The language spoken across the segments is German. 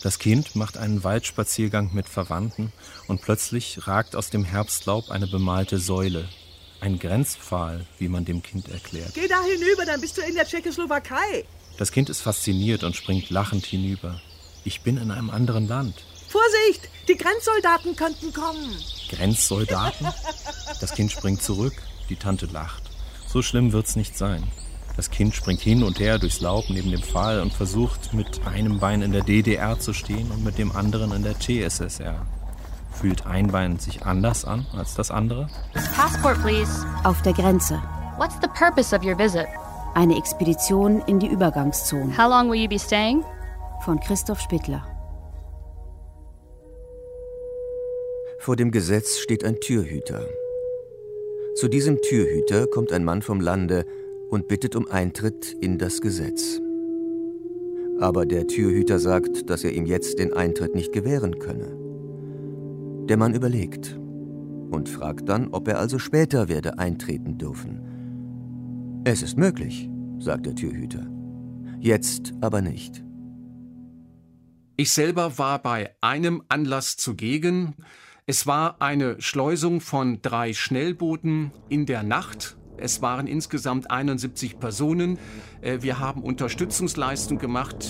Das Kind macht einen Waldspaziergang mit Verwandten und plötzlich ragt aus dem Herbstlaub eine bemalte Säule. Ein Grenzpfahl, wie man dem Kind erklärt. Geh da hinüber, dann bist du in der Tschechoslowakei. Das Kind ist fasziniert und springt lachend hinüber. Ich bin in einem anderen Land. Vorsicht, die Grenzsoldaten könnten kommen. Grenzsoldaten? Das Kind springt zurück, die Tante lacht. So schlimm wird's nicht sein. Das Kind springt hin und her durchs Laub neben dem Pfahl und versucht, mit einem Bein in der DDR zu stehen und mit dem anderen in der CSSR. Fühlt ein Bein sich anders an als das andere? Passport, please. Auf der Grenze. What's the purpose of your visit? Eine Expedition in die Übergangszone. How long will you be staying? Von Christoph Spittler. Vor dem Gesetz steht ein Türhüter. Zu diesem Türhüter kommt ein Mann vom Lande und bittet um Eintritt in das Gesetz. Aber der Türhüter sagt, dass er ihm jetzt den Eintritt nicht gewähren könne. Der Mann überlegt und fragt dann, ob er also später werde eintreten dürfen. Es ist möglich, sagt der Türhüter. Jetzt aber nicht. Ich selber war bei einem Anlass zugegen. Es war eine Schleusung von 3 Schnellbooten in der Nacht. Es waren insgesamt 71 Personen. Wir haben Unterstützungsleistung gemacht.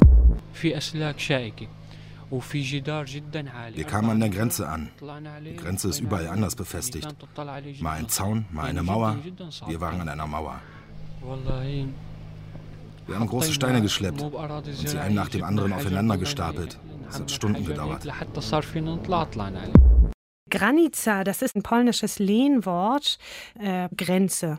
Wir kamen an der Grenze an. Die Grenze ist überall anders befestigt. Mal ein Zaun, mal eine Mauer. Wir waren an einer Mauer. Wir haben große Steine geschleppt und sie einen nach dem anderen aufeinander gestapelt. Es hat Stunden gedauert. Granica, das ist ein polnisches Lehnwort. Grenze,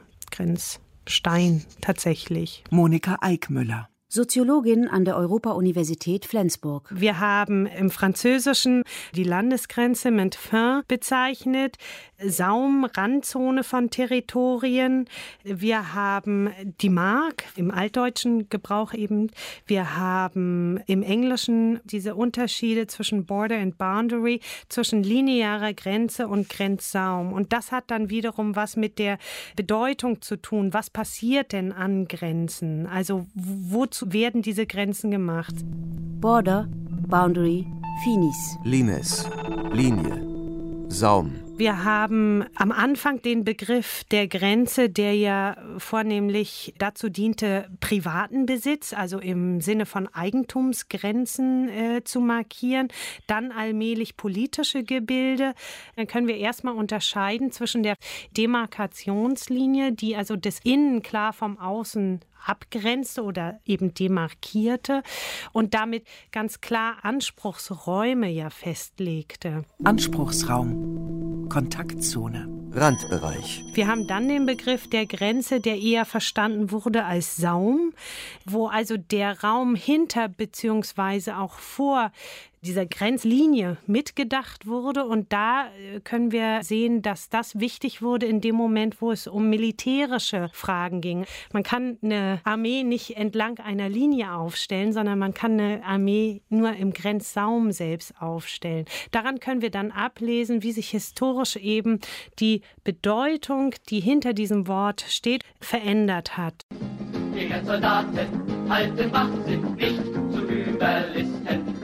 Grenzstein tatsächlich. Monika Eickmüller. Soziologin an der Europa-Universität Flensburg. Wir haben im Französischen die Landesgrenze mit fin bezeichnet, Saum, Randzone von Territorien. Wir haben die Mark, im altdeutschen Gebrauch eben. Wir haben im Englischen diese Unterschiede zwischen Border and Boundary, zwischen linearer Grenze und Grenzsaum. Und das hat dann wiederum was mit der Bedeutung zu tun. Was passiert denn an Grenzen? Also wozu werden diese Grenzen gemacht? Border, Boundary, Finis. Limes, Linie, Saum. Wir haben am Anfang den Begriff der Grenze, der ja vornehmlich dazu diente, privaten Besitz, also im Sinne von Eigentumsgrenzen zu markieren. Dann allmählich politische Gebilde. Dann können wir erstmal unterscheiden zwischen der Demarkationslinie, die also das Innen klar vom Außen abgrenzte oder eben demarkierte und damit ganz klar Anspruchsräume ja festlegte. Anspruchsraum, Kontaktzone, Randbereich. Wir haben dann den Begriff der Grenze, der eher verstanden wurde als Saum, wo also der Raum hinter bzw. auch vor dieser Grenzlinie mitgedacht wurde. Und da können wir sehen, dass das wichtig wurde in dem Moment, wo es um militärische Fragen ging. Man kann eine Armee nicht entlang einer Linie aufstellen, sondern man kann eine Armee nur im Grenzsaum selbst aufstellen. Daran können wir dann ablesen, wie sich historisch eben die Bedeutung, die hinter diesem Wort steht, verändert hat. Die Grenzsoldaten halten Wacht, sind nicht zu Überlisten.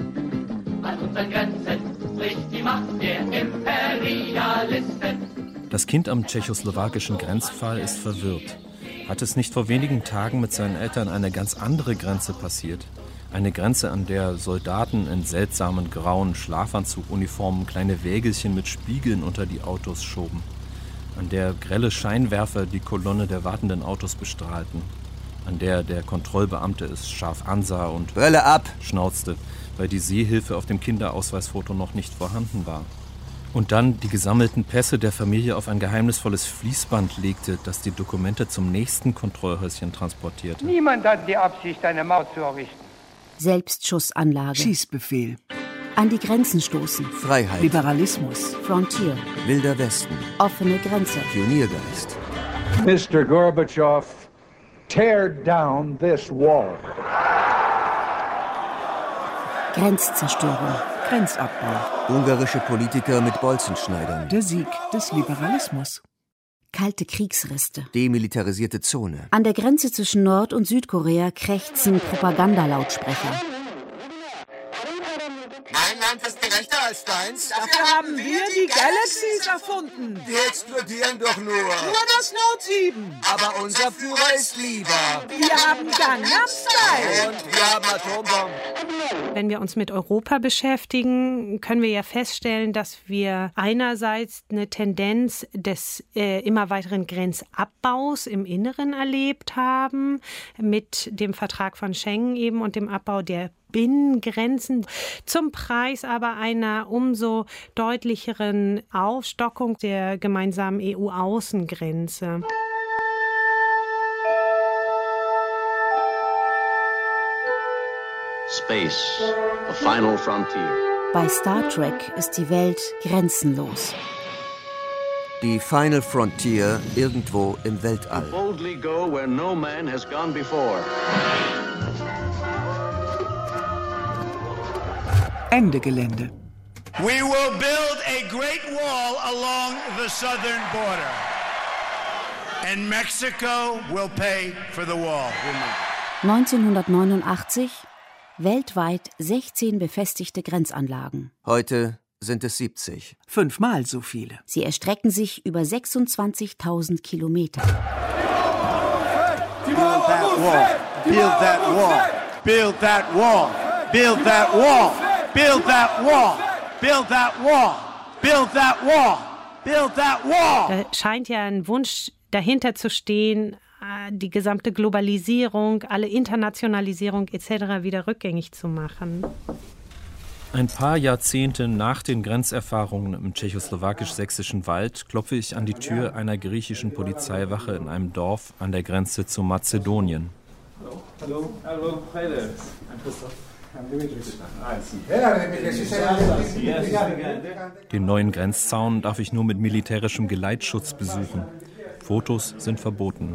An unseren Grenzen bricht die Macht der Imperialisten. Das Kind am tschechoslowakischen Grenzpfahl ist verwirrt. Hat es nicht vor wenigen Tagen mit seinen Eltern eine ganz andere Grenze passiert? Eine Grenze, an der Soldaten in seltsamen grauen Schlafanzuguniformen kleine Wägelchen mit Spiegeln unter die Autos schoben. An der grelle Scheinwerfer die Kolonne der wartenden Autos bestrahlten. An der der Kontrollbeamte es scharf ansah und Brille ab! Schnauzte, weil die Sehhilfe auf dem Kinderausweisfoto noch nicht vorhanden war. Und dann die gesammelten Pässe der Familie auf ein geheimnisvolles Fließband legte, das die Dokumente zum nächsten Kontrollhäuschen transportierte. Niemand hat die Absicht, eine Mauer zu errichten. Selbstschussanlage. Schießbefehl. An die Grenzen stoßen. Freiheit. Liberalismus. Frontier. Wilder Westen. Offene Grenze. Pioniergeist. Mr. Gorbatschow, tear down this wall. Grenzzerstörung. Grenzabbau. Ungarische Politiker mit Bolzenschneidern. Der Sieg des Liberalismus. Kalte Kriegsreste. Demilitarisierte Zone. An der Grenze zwischen Nord- und Südkorea krächzen Propagandalautsprecher. als deins? Dafür haben wir die Galaxies erfunden. Die explodieren doch nur. Nur das Note 7. Aber unser Führer ist lieber. Wir haben Gangnam Style. Und wir haben Atombomben. Wenn wir uns mit Europa beschäftigen, können wir ja feststellen, dass wir einerseits eine Tendenz des immer weiteren Grenzabbaus im Inneren erlebt haben, mit dem Vertrag von Schengen eben und dem Abbau der Binnengrenzen, zum Preis aber einer umso deutlicheren Aufstockung der gemeinsamen EU-Außengrenze. Space, the final frontier. Bei Star Trek ist die Welt grenzenlos. Die Final Frontier irgendwo im Weltall. Boldly go where no man has gone before. Ende Gelände. We will build a great wall along the southern border. And Mexico will pay for the wall. 1989 weltweit 16 befestigte Grenzanlagen. Heute sind es 70. 5-mal so viele. Sie erstrecken sich über 26.000 Kilometer. Build that wall. Build that wall. Build that wall. Build that wall. Build that wall. Build that wall. Build that wall. Build that wall. Da scheint ja ein Wunsch dahinter zu stehen, die gesamte Globalisierung, alle Internationalisierung etc. wieder rückgängig zu machen. Ein paar Jahrzehnte nach den Grenzerfahrungen im tschechoslowakisch-sächsischen Wald klopfe ich an die Tür einer griechischen Polizeiwache in einem Dorf an der Grenze zu Mazedonien. Hallo. Hi there. I'm Christoph. Den neuen Grenzzaun darf ich nur mit militärischem Geleitschutz besuchen. Fotos sind verboten.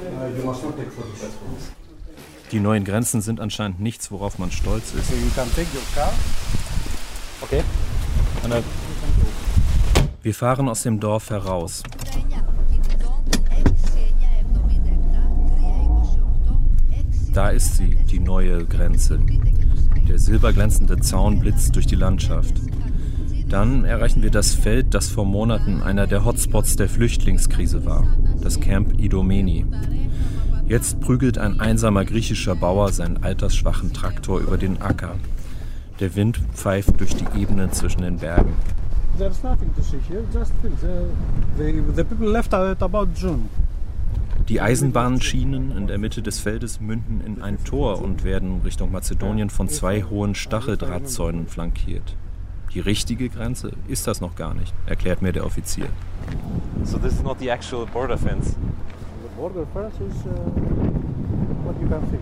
Die neuen Grenzen sind anscheinend nichts, worauf man stolz ist. Okay. Wir fahren aus dem Dorf heraus. Da ist sie, die neue Grenze. Der silberglänzende Zaun blitzt durch die Landschaft. Dann erreichen wir das Feld, das vor Monaten einer der Hotspots der Flüchtlingskrise war, das Camp Idomeni. Jetzt prügelt ein einsamer griechischer Bauer seinen altersschwachen Traktor über den Acker. Der Wind pfeift durch die Ebene zwischen den Bergen. Die Eisenbahnschienen in der Mitte des Feldes münden in ein Tor und werden Richtung Mazedonien von 2 hohen Stacheldrahtzäunen flankiert. Die richtige Grenze ist das noch gar nicht, erklärt mir der Offizier. So this is not the actual border fence. The border fence is what you can see.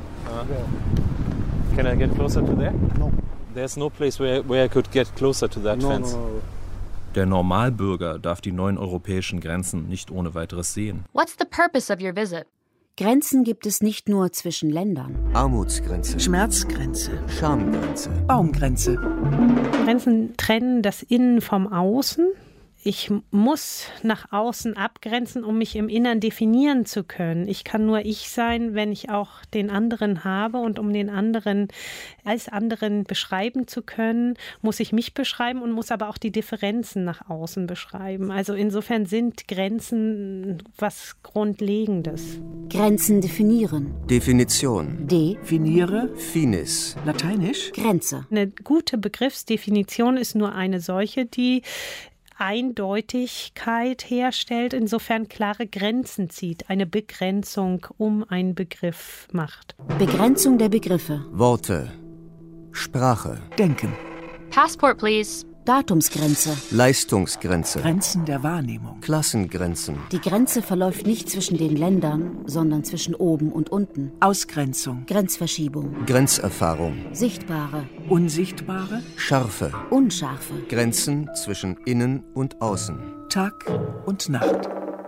Can I get closer to there? No. There's no place where I could get closer to that fence. No. Der Normalbürger darf die neuen europäischen Grenzen nicht ohne weiteres sehen. What's the purpose of your visit? Grenzen gibt es nicht nur zwischen Ländern. Armutsgrenze. Schmerzgrenze. Schamgrenze. Baumgrenze. Grenzen trennen das Innen vom Außen. Ich muss nach außen abgrenzen, um mich im Innern definieren zu können. Ich kann nur ich sein, wenn ich auch den anderen habe. Und um den anderen als anderen beschreiben zu können, muss ich mich beschreiben und muss aber auch die Differenzen nach außen beschreiben. Also insofern sind Grenzen was Grundlegendes. Grenzen definieren. Definition. Definiere. Finis. Lateinisch. Grenze. Eine gute Begriffsdefinition ist nur eine solche, die Eindeutigkeit herstellt, insofern klare Grenzen zieht, eine Begrenzung um einen Begriff macht. Begrenzung der Begriffe. Worte. Sprache. Denken. Passport, please. Datumsgrenze. Leistungsgrenze. Grenzen der Wahrnehmung. Klassengrenzen. Die Grenze verläuft nicht zwischen den Ländern, sondern zwischen oben und unten. Ausgrenzung. Grenzverschiebung. Grenzerfahrung. Sichtbare. Unsichtbare. Scharfe. Unscharfe. Grenzen zwischen Innen und Außen. Tag und Nacht.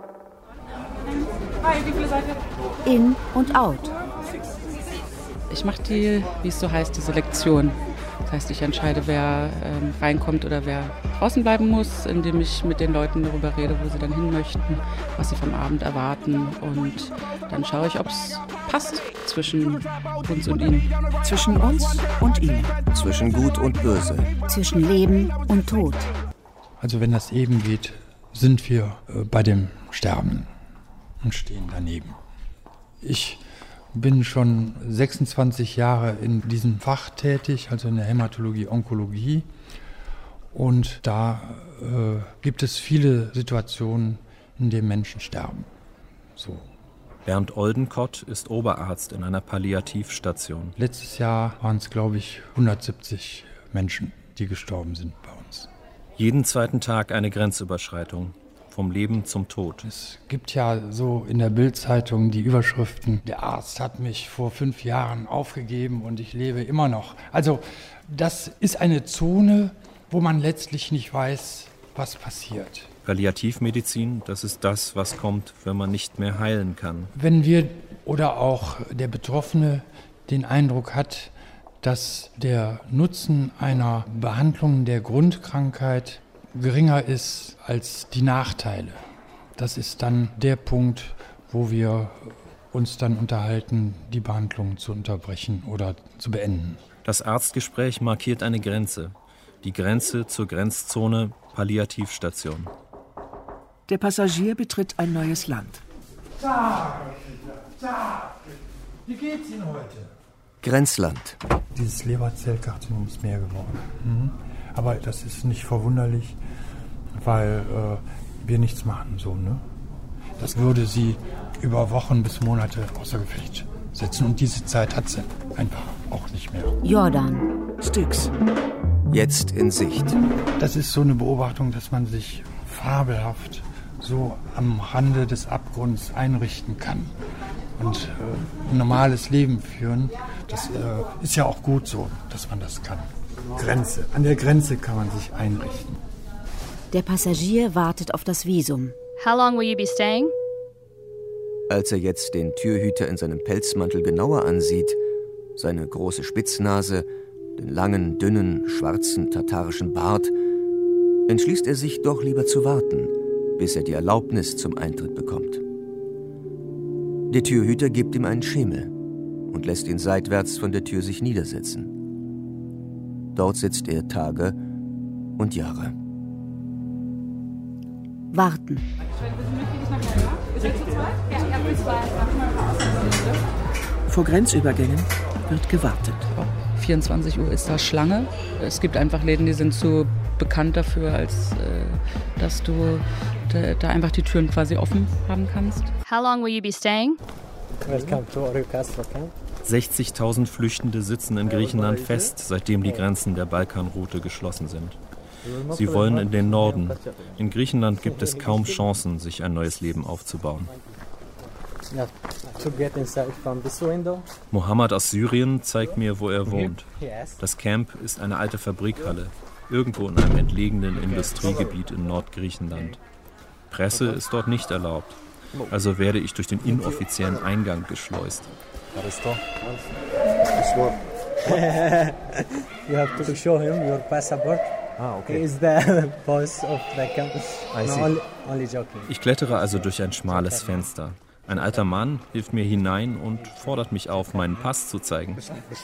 Hi, wie viele seid ihr? In und out. Ich mache die, wie es so heißt, die Selektion. Das heißt, ich entscheide, wer reinkommt oder wer draußen bleiben muss, indem ich mit den Leuten darüber rede, wo sie dann hin möchten, was sie vom Abend erwarten. Und dann schaue ich, ob es passt zwischen uns und ihnen. Zwischen uns und ihnen. Zwischen Gut und Böse. Zwischen Leben und Tod. Also wenn das eben geht, sind wir bei dem Sterben und stehen daneben. Ich bin schon 26 Jahre in diesem Fach tätig, also in der Hämatologie, Onkologie. Und da gibt es viele Situationen, in denen Menschen sterben. So. Bernd Oldenkott ist Oberarzt in einer Palliativstation. Letztes Jahr waren es, glaube ich, 170 Menschen, die gestorben sind bei uns. Jeden zweiten Tag eine Grenzüberschreitung. Vom Leben zum Tod. Es gibt ja so in der Bild-Zeitung die Überschriften, der Arzt hat mich vor 5 Jahren aufgegeben und ich lebe immer noch. Also das ist eine Zone, wo man letztlich nicht weiß, was passiert. Palliativmedizin, das ist das, was kommt, wenn man nicht mehr heilen kann. Wenn wir oder auch der Betroffene den Eindruck hat, dass der Nutzen einer Behandlung der Grundkrankheit geringer ist als die Nachteile. Das ist dann der Punkt, wo wir uns dann unterhalten, die Behandlung zu unterbrechen oder zu beenden. Das Arztgespräch markiert eine Grenze. Die Grenze zur Grenzzone Palliativstation. Der Passagier betritt ein neues Land. Wie geht's Ihnen heute? Grenzland. Dieses Leberzellkarzinom ist mehr geworden. Aber das ist nicht verwunderlich, weil wir nichts machen. So, ne? Das würde sie über Wochen bis Monate außer Gefecht setzen. Und diese Zeit hat sie einfach auch nicht mehr. Jordan. Styx. Jetzt in Sicht. Das ist so eine Beobachtung, dass man sich fabelhaft so am Rande des Abgrunds einrichten kann. Und ein normales Leben führen, das ist ja auch gut so, dass man das kann. Grenze. An der Grenze kann man sich einrichten. Der Passagier wartet auf das Visum. How long will you be staying? Als er jetzt den Türhüter in seinem Pelzmantel genauer ansieht, seine große Spitznase, den langen, dünnen, schwarzen tatarischen Bart, entschließt er sich doch lieber zu warten, bis er die Erlaubnis zum Eintritt bekommt. Der Türhüter gibt ihm einen Schemel und lässt ihn seitwärts von der Tür sich niedersetzen. Dort sitzt er Tage und Jahre. Warten. Vor Grenzübergängen wird gewartet. 24 Uhr ist da Schlange. Es gibt einfach Läden, die sind zu bekannt dafür, als dass du da einfach die Türen quasi offen haben kannst. How long will you be staying? Welcome to Orio Castro Camp. 60.000 Flüchtende sitzen in Griechenland fest, seitdem die Grenzen der Balkanroute geschlossen sind. Sie wollen in den Norden. In Griechenland gibt es kaum Chancen, sich ein neues Leben aufzubauen. Mohammed aus Syrien zeigt mir, wo er wohnt. Das Camp ist eine alte Fabrikhalle, irgendwo in einem entlegenen Industriegebiet in Nordgriechenland. Presse ist dort nicht erlaubt, also werde ich durch den inoffiziellen Eingang geschleust. You have to show him your passport. Okay. He is the boss of the camp. Only joking. Ich klettere also durch ein schmales Fenster. Ein alter Mann hilft mir hinein und fordert mich auf, meinen Pass zu zeigen.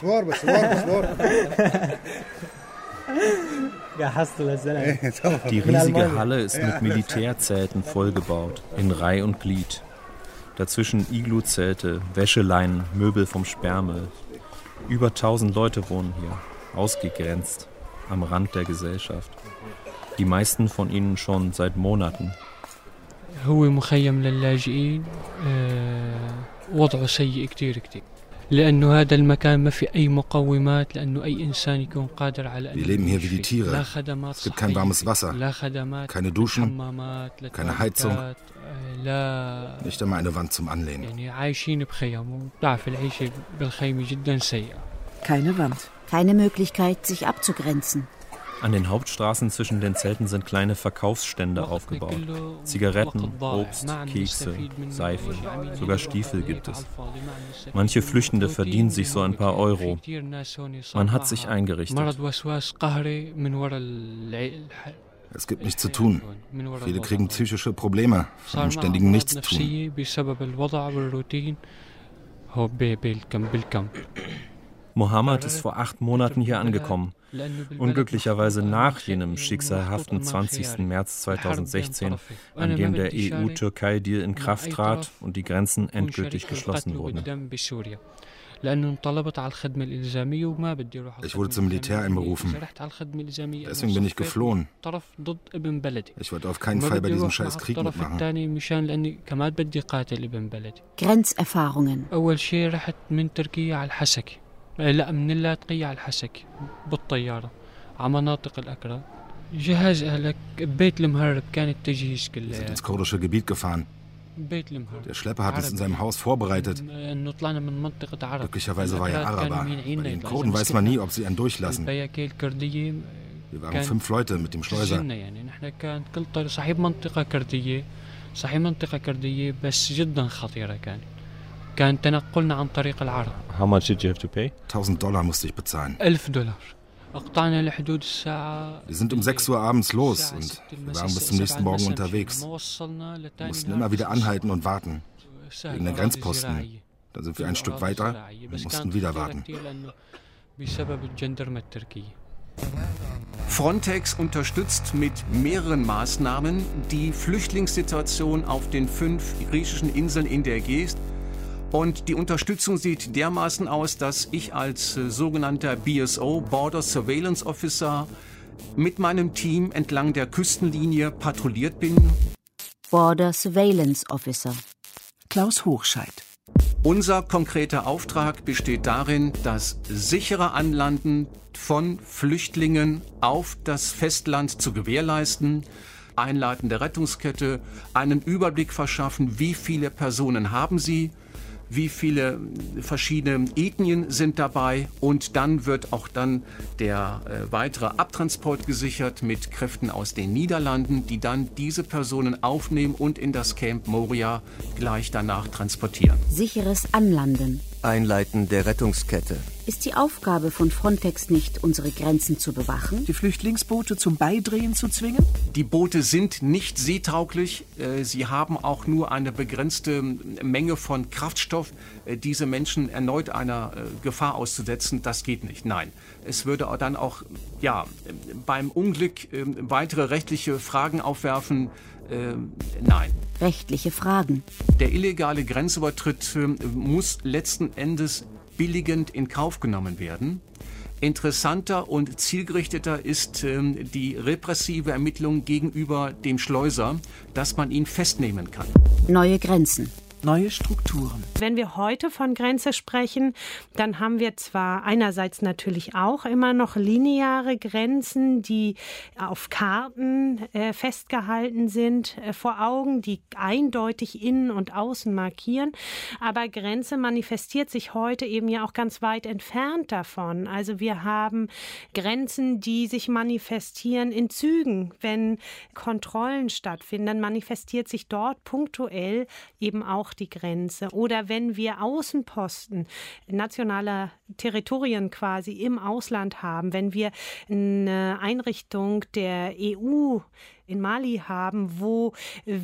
Die riesige Halle ist mit Militärzelten vollgebaut, in Reih und Glied. Dazwischen Iglu-Zelte, Wäscheleinen, Möbel vom Sperrmüll. Über 1000 Leute wohnen hier, ausgegrenzt, am Rand der Gesellschaft. Die meisten von ihnen schon seit Monaten. هو مخيم للاجئين وضعه سيء كتير لأنه هذا المكان ما في أي مقومات لأنه أي إنسان يكون قادر على. Wir leben hier wie die Tiere. Es gibt kein warmes Wasser, keine Duschen, keine Heizung, nicht einmal eine Wand zum Anlehnen. يعني عايشين بخيم وضعف العيش بالخيمة جدا سيئة. Keine Wand. Keine Möglichkeit, sich abzugrenzen. An den Hauptstraßen zwischen den Zelten sind kleine Verkaufsstände aufgebaut. Zigaretten, Obst, Kekse, Seife, sogar Stiefel gibt es. Manche Flüchtende verdienen sich so ein paar Euro. Man hat sich eingerichtet. Es gibt nichts zu tun. Viele kriegen psychische Probleme vom ständigen Nichtstun. Mohammed ist vor 8 Monaten hier angekommen. Unglücklicherweise nach jenem schicksalhaften 20. März 2016, an dem der EU-Türkei-Deal in Kraft trat und die Grenzen endgültig geschlossen wurden. Ich wurde zum Militär einberufen. Deswegen bin ich geflohen. Ich wollte auf keinen Fall bei diesem scheiß Krieg mitmachen. Grenzerfahrungen. لا من اللاذقية على الحسك بالطيارة على مناطق الأكراد جهاز أهلك بيت المهرب كان التجهيز كله. Wir sind ins kurdische Gebiet gefahren. Der Schlepper hat es in seinem Haus vorbereitet. Glücklicherweise war er Araber. Bei den Kurden weiß man nie, ob sie einen durchlassen. Wir waren 5 Leute mit dem Schleuser. How much did you have to pay? $1000 musste ich bezahlen. Wir sind um 6 Uhr abends los und wir waren bis zum nächsten Morgen unterwegs. Wir mussten immer wieder anhalten und warten, wegen der Grenzposten. Dann sind wir ein Stück weiter und mussten wieder warten. Frontex unterstützt mit mehreren Maßnahmen die Flüchtlingssituation auf den 5 griechischen Inseln in der Ägäis. Und die Unterstützung sieht dermaßen aus, dass ich als sogenannter BSO, Border Surveillance Officer, mit meinem Team entlang der Küstenlinie patrouilliert bin. Border Surveillance Officer. Klaus Hochscheid. Unser konkreter Auftrag besteht darin, das sichere Anlanden von Flüchtlingen auf das Festland zu gewährleisten, Einleiten der Rettungskette, einen Überblick verschaffen, wie viele Personen haben sie, wie viele verschiedene Ethnien sind dabei und dann wird auch dann der weitere Abtransport gesichert mit Kräften aus den Niederlanden, die dann diese Personen aufnehmen und in das Camp Moria gleich danach transportieren. Sicheres Anlanden. Einleiten der Rettungskette. Ist die Aufgabe von Frontex nicht, unsere Grenzen zu bewachen? Die Flüchtlingsboote zum Beidrehen zu zwingen? Die Boote sind nicht seetauglich. Sie haben auch nur eine begrenzte Menge von Kraftstoff. Diese Menschen erneut einer Gefahr auszusetzen, das geht nicht. Nein, es würde dann auch beim Unglück weitere rechtliche Fragen aufwerfen. Nein. Rechtliche Fragen. Der illegale Grenzübertritt muss letzten Endes billigend in Kauf genommen werden. Interessanter und zielgerichteter ist die repressive Ermittlung gegenüber dem Schleuser, dass man ihn festnehmen kann. Neue Grenzen. Neue Strukturen. Wenn wir heute von Grenze sprechen, dann haben wir zwar einerseits natürlich auch immer noch lineare Grenzen, die auf Karten festgehalten sind, vor Augen, die eindeutig innen und außen markieren, aber Grenze manifestiert sich heute eben ja auch ganz weit entfernt davon. Also wir haben Grenzen, die sich manifestieren in Zügen. Wenn Kontrollen stattfinden, dann manifestiert sich dort punktuell eben auch die Grenze. Oder wenn wir Außenposten nationaler Territorien quasi im Ausland haben, wenn wir eine Einrichtung der EU in Mali haben, wo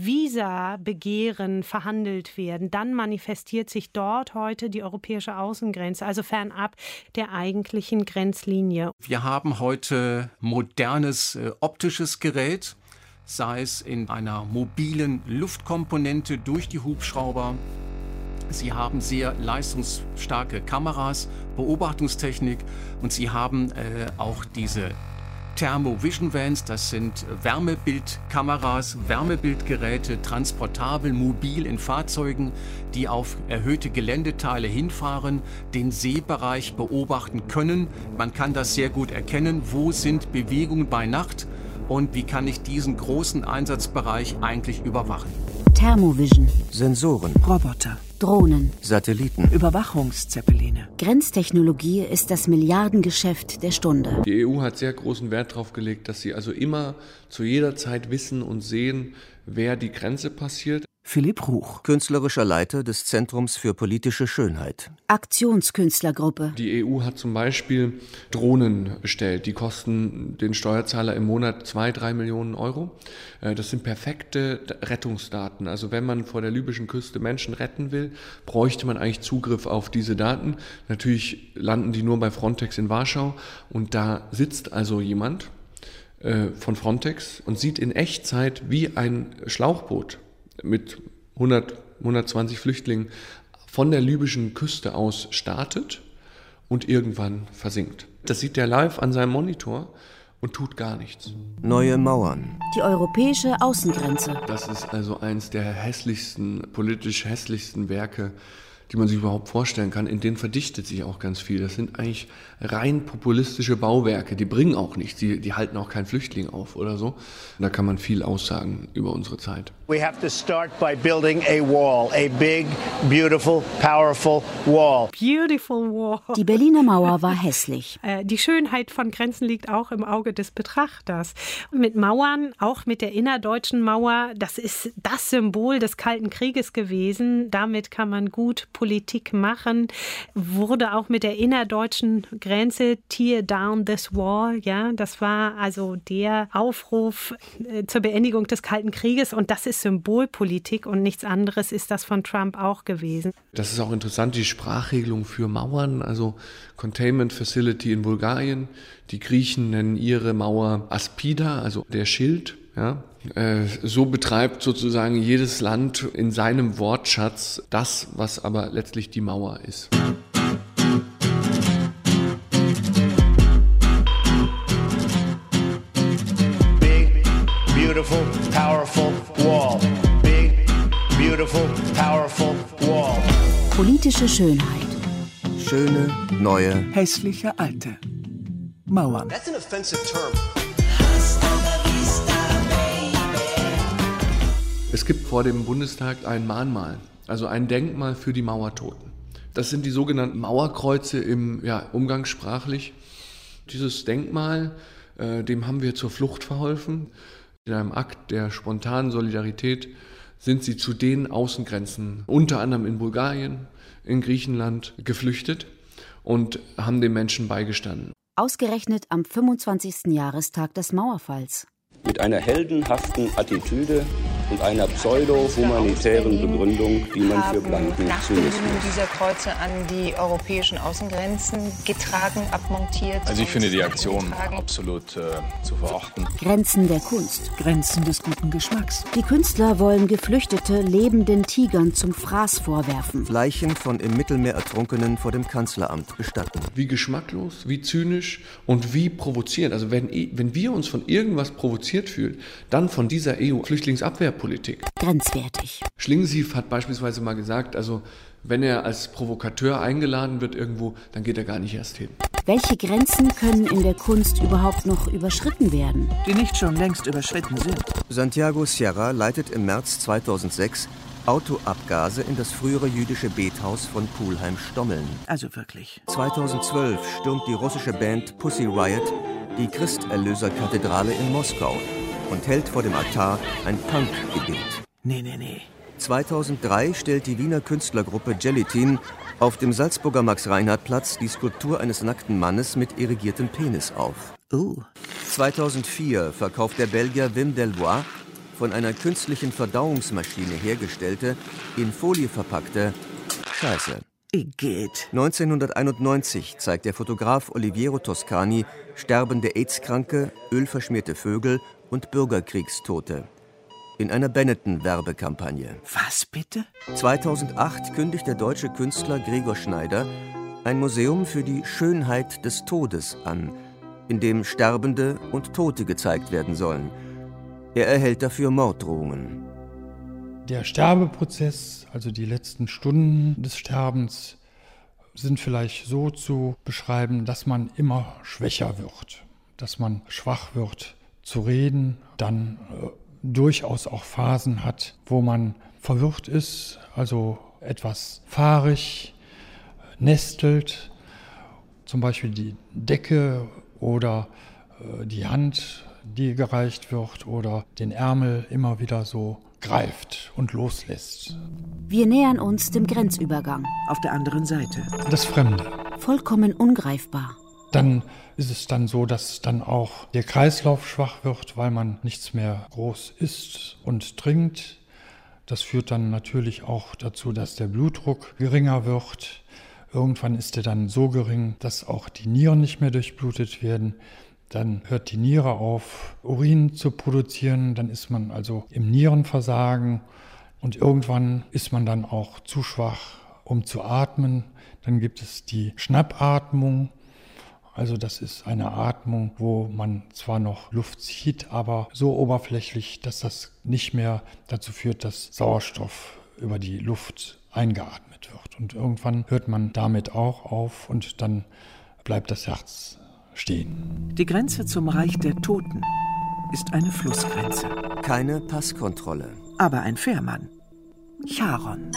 Visa-Begehren verhandelt werden, dann manifestiert sich dort heute die europäische Außengrenze, also fernab der eigentlichen Grenzlinie. Wir haben heute modernes optisches Gerät, sei es in einer mobilen Luftkomponente durch die Hubschrauber. Sie haben sehr leistungsstarke Kameras, Beobachtungstechnik und Sie haben auch diese Thermo-Vision Vans, das sind Wärmebildkameras, Wärmebildgeräte, transportabel, mobil in Fahrzeugen, die auf erhöhte Geländeteile hinfahren, den Seebereich beobachten können. Man kann das sehr gut erkennen, wo sind Bewegungen bei Nacht und wie kann ich diesen großen Einsatzbereich eigentlich überwachen. Thermovision, Sensoren, Roboter, Drohnen, Satelliten, Überwachungszeppeline. Grenztechnologie ist das Milliardengeschäft der Stunde. Die EU hat sehr großen Wert darauf gelegt, dass sie also immer zu jeder Zeit wissen und sehen, wer die Grenze passiert. Philipp Ruch, künstlerischer Leiter des Zentrums für politische Schönheit. Aktionskünstlergruppe. Die EU hat zum Beispiel Drohnen bestellt. Die kosten den Steuerzahler im Monat 2-3 Millionen Euro. Das sind perfekte Rettungsdaten. Also wenn man vor der libyschen Küste Menschen retten will, bräuchte man eigentlich Zugriff auf diese Daten. Natürlich landen die nur bei Frontex in Warschau. Und da sitzt also jemand von Frontex und sieht in Echtzeit, wie ein Schlauchboot mit 120 Flüchtlingen von der libyschen Küste aus startet und irgendwann versinkt. Das sieht der live an seinem Monitor und tut gar nichts. Neue Mauern. Die europäische Außengrenze. Das ist also eins der politisch hässlichsten Werke, die man sich überhaupt vorstellen kann. In denen verdichtet sich auch ganz viel. Das sind eigentlich rein populistische Bauwerke. Die bringen auch nichts. Die halten auch keinen Flüchtling auf oder so. Da kann man viel aussagen über unsere Zeit. We have to start by building a wall, a big, beautiful, powerful wall. Beautiful wall. Die Berliner Mauer war hässlich. Die Schönheit von Grenzen liegt auch im Auge des Betrachters. Mit Mauern, auch mit der innerdeutschen Mauer, das ist das Symbol des Kalten Krieges gewesen. Damit kann man gut Politik machen. Wurde auch mit der innerdeutschen Grenze Tear down this wall. Ja, das war also der Aufruf zur Beendigung des Kalten Krieges. Und das ist Symbolpolitik und nichts anderes ist das von Trump auch gewesen. Das ist auch interessant, die Sprachregelung für Mauern, also Containment Facility in Bulgarien. Die Griechen nennen ihre Mauer Aspida, also der Schild. Ja. So betreibt sozusagen jedes Land in seinem Wortschatz das, was aber letztlich die Mauer ist. Big, beautiful, powerful wall. Big, beautiful, powerful wall. Politische Schönheit. Schöne, neue, hässliche, alte. Mauern. That's an offensive term. Es gibt vor dem Bundestag ein Mahnmal, also ein Denkmal für die Mauertoten. Das sind die sogenannten Mauerkreuze umgangssprachlich. Dieses Denkmal, dem haben wir zur Flucht verholfen. In einem Akt der spontanen Solidarität sind sie zu den Außengrenzen, unter anderem in Bulgarien, in Griechenland, geflüchtet und haben den Menschen beigestanden. Ausgerechnet am 25. Jahrestag des Mauerfalls. Mit einer heldenhaften Attitüde und einer pseudo-humanitären Begründung, die man für Blanken zulässt. Dieser Kreuze an die europäischen Außengrenzen getragen, abmontiert. Also ich finde die Aktion absolut zu verachten. Grenzen der Kunst. Grenzen des guten Geschmacks. Die Künstler wollen Geflüchtete lebenden Tigern zum Fraß vorwerfen. Leichen von im Mittelmeer Ertrunkenen vor dem Kanzleramt bestatten. Wie geschmacklos, wie zynisch und wie provozierend. Also wenn wir uns von irgendwas provoziert fühlen, dann von dieser EU-Flüchtlingsabwehrpolitik. Grenzwertig. Schlingensief hat beispielsweise mal gesagt, also wenn er als Provokateur eingeladen wird irgendwo, dann geht er gar nicht erst hin. Welche Grenzen können in der Kunst überhaupt noch überschritten werden? Die nicht schon längst überschritten sind. Santiago Sierra leitet im März 2006 Autoabgase in das frühere jüdische Bethaus von Pulheim-Stommeln. Also wirklich. 2012 stürmt die russische Band Pussy Riot die Christerlöserkathedrale in Moskau und hält vor dem Altar ein Punk-Gebet. Nee. 2003 stellt die Wiener Künstlergruppe Gelatin auf dem Salzburger Max-Reinhardt-Platz die Skulptur eines nackten Mannes mit irrigiertem Penis auf. 2004 verkauft der Belgier Wim Delvoye von einer künstlichen Verdauungsmaschine hergestellte, in Folie verpackte Scheiße. Geht. 1991 zeigt der Fotograf Oliviero Toscani sterbende AIDS-Kranke, ölverschmierte Vögel und Bürgerkriegstote. In einer Benetton-Werbekampagne. Was bitte? 2008 kündigt der deutsche Künstler Gregor Schneider ein Museum für die Schönheit des Todes an, in dem Sterbende und Tote gezeigt werden sollen. Er erhält dafür Morddrohungen. Der Sterbeprozess, also die letzten Stunden des Sterbens, sind vielleicht so zu beschreiben, dass man immer schwächer wird, dass man schwach wird zu reden, dann durchaus auch Phasen hat, wo man verwirrt ist, also etwas fahrig, nestelt, zum Beispiel die Decke oder die Hand, die gereicht wird, oder den Ärmel immer wieder so greift und loslässt. Wir nähern uns dem Grenzübergang. Auf der anderen Seite. Das Fremde. Vollkommen ungreifbar. Dann ist es dann so, dass dann auch der Kreislauf schwach wird, weil man nichts mehr groß isst und trinkt. Das führt dann natürlich auch dazu, dass der Blutdruck geringer wird. Irgendwann ist er dann so gering, dass auch die Nieren nicht mehr durchblutet werden. Dann hört die Niere auf, Urin zu produzieren. Dann ist man also im Nierenversagen. Und irgendwann ist man dann auch zu schwach, um zu atmen. Dann gibt es die Schnappatmung. Also das ist eine Atmung, wo man zwar noch Luft zieht, aber so oberflächlich, dass das nicht mehr dazu führt, dass Sauerstoff über die Luft eingeatmet wird. Und irgendwann hört man damit auch auf und dann bleibt das Herz stehen. Die Grenze zum Reich der Toten ist eine Flussgrenze. Keine Passkontrolle. Aber ein Fährmann. Charon.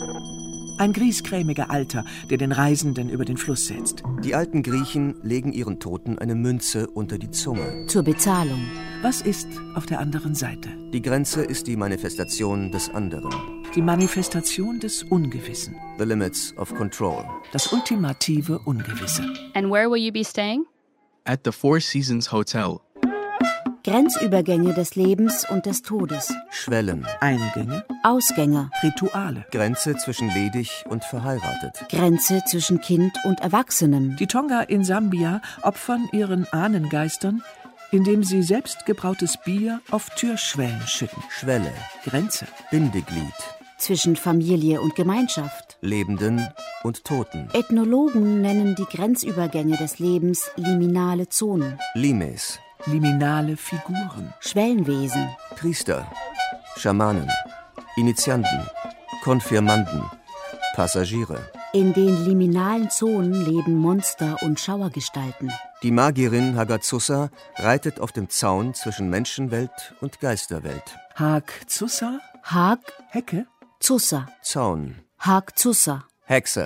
Ein griesgrämiger Alter, der den Reisenden über den Fluss setzt. Die alten Griechen legen ihren Toten eine Münze unter die Zunge. Zur Bezahlung. Was ist auf der anderen Seite? Die Grenze ist die Manifestation des anderen. Die Manifestation des Ungewissen. The limits of control. Das ultimative Ungewisse. And where will you be staying? At the Four Seasons Hotel. Grenzübergänge des Lebens und des Todes. Schwellen. Eingänge. Ausgänge. Rituale. Grenze zwischen ledig und verheiratet. Grenze zwischen Kind und Erwachsenem. Die Tonga in Sambia opfern ihren Ahnengeistern, indem sie selbstgebrautes Bier auf Türschwellen schütten. Schwelle. Grenze. Bindeglied. Zwischen Familie und Gemeinschaft. Lebenden und Toten. Ethnologen nennen die Grenzübergänge des Lebens liminale Zonen. Limes. Liminale Figuren. Schwellenwesen. Priester. Schamanen. Initianten. Konfirmanden. Passagiere. In den liminalen Zonen leben Monster und Schauergestalten. Die Magierin Hagazusa reitet auf dem Zaun zwischen Menschenwelt und Geisterwelt. Hagzusa? Hag. Hecke? Zusa. Zaun. Hagzusa. Hexe.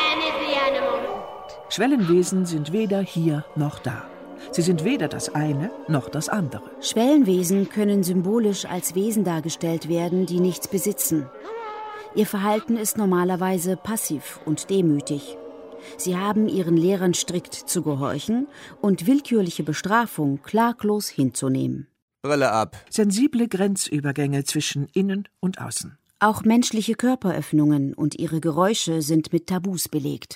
Schwellenwesen sind weder hier noch da. Sie sind weder das eine noch das andere. Schwellenwesen können symbolisch als Wesen dargestellt werden, die nichts besitzen. Ihr Verhalten ist normalerweise passiv und demütig. Sie haben ihren Lehrern strikt zu gehorchen und willkürliche Bestrafung klaglos hinzunehmen. Brille ab. Sensible Grenzübergänge zwischen Innen und Außen. Auch menschliche Körperöffnungen und ihre Geräusche sind mit Tabus belegt.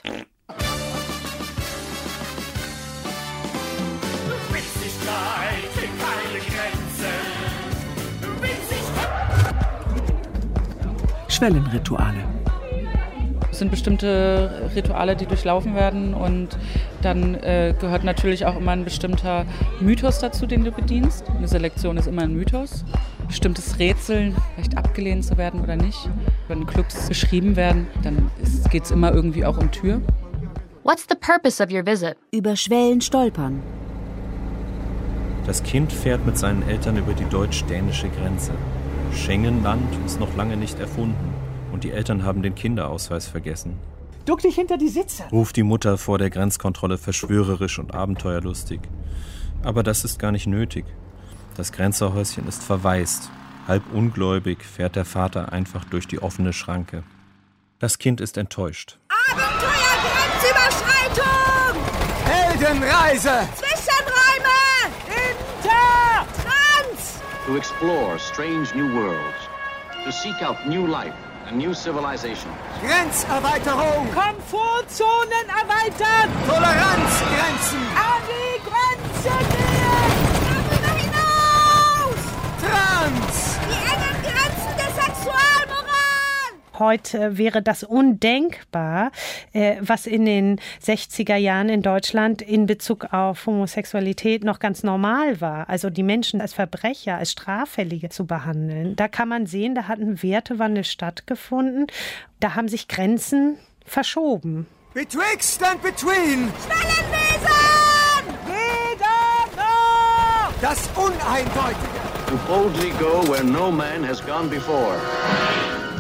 Schwellenrituale. Es sind bestimmte Rituale, die durchlaufen werden, und dann gehört natürlich auch immer ein bestimmter Mythos dazu, den du bedienst. Eine Selektion ist immer ein Mythos. Bestimmtes Rätseln, vielleicht abgelehnt zu werden oder nicht. Wenn Clubs beschrieben werden, dann geht es immer irgendwie auch um Tür. What's the purpose of your visit? Über Schwellen stolpern. Das Kind fährt mit seinen Eltern über die deutsch-dänische Grenze. Schengenland ist noch lange nicht erfunden und die Eltern haben den Kinderausweis vergessen. Duck dich hinter die Sitze, ruft die Mutter vor der Grenzkontrolle verschwörerisch und abenteuerlustig. Aber das ist gar nicht nötig. Das Grenzerhäuschen ist verwaist. Halb ungläubig fährt der Vater einfach durch die offene Schranke. Das Kind ist enttäuscht. Abenteuer-Grenzüberschreitung! Heldenreise! Zwischenräume! Inter! Trans! To explore strange new worlds, to seek out new life and new civilization. Grenzerweiterung! Komfortzonen erweitern! Toleranzgrenzen! An die Grenze gehen! Darüber hinaus! Trans! Die engen Grenzen der Sexualmoral! Heute wäre das undenkbar, was in den 60er Jahren in Deutschland in Bezug auf Homosexualität noch ganz normal war. Also die Menschen als Verbrecher, als Straffällige zu behandeln. Da kann man sehen, da hat ein Wertewandel stattgefunden. Da haben sich Grenzen verschoben. Betwixt and between! Schwellenwesen! Weder noch! Das Uneindeutige! To boldly go where no man has gone before.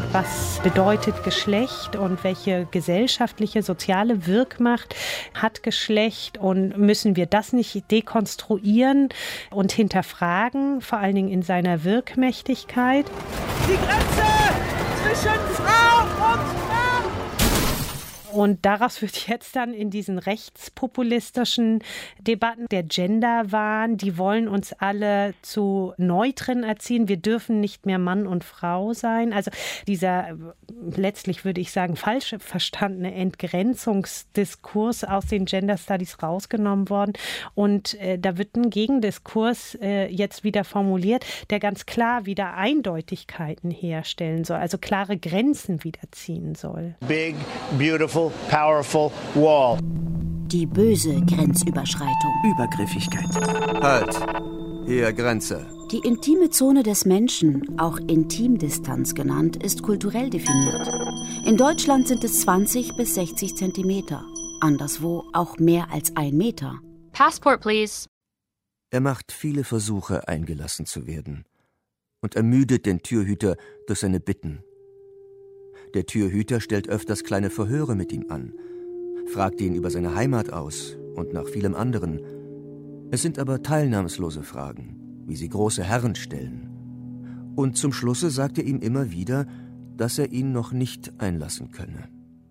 Was bedeutet Geschlecht und welche gesellschaftliche, soziale Wirkmacht hat Geschlecht? Und müssen wir das nicht dekonstruieren und hinterfragen, vor allen Dingen in seiner Wirkmächtigkeit? Die Grenze zwischen Frau und Mann! Und daraus wird jetzt dann in diesen rechtspopulistischen Debatten der Genderwahn, die wollen uns alle zu Neutren erziehen. Wir dürfen nicht mehr Mann und Frau sein. Also dieser letztlich, würde ich sagen, falsch verstandene Entgrenzungsdiskurs aus den Gender Studies rausgenommen worden. Und da wird ein Gegendiskurs jetzt wieder formuliert, der ganz klar wieder Eindeutigkeiten herstellen soll, also klare Grenzen wieder ziehen soll. Big, beautiful, powerful wall. Die böse Grenzüberschreitung. Übergriffigkeit. Halt! Hier Grenze. Die intime Zone des Menschen, auch Intimdistanz genannt, ist kulturell definiert. In Deutschland sind es 20 bis 60 Zentimeter. Anderswo auch mehr als 1 Meter. Passport, please. Er macht viele Versuche, eingelassen zu werden und ermüdet den Türhüter durch seine Bitten. Der Türhüter stellt öfters kleine Verhöre mit ihm an, fragt ihn über seine Heimat aus und nach vielem anderen. Es sind aber teilnahmslose Fragen, wie sie große Herren stellen. Und zum Schlusse sagt er ihm immer wieder, dass er ihn noch nicht einlassen könne.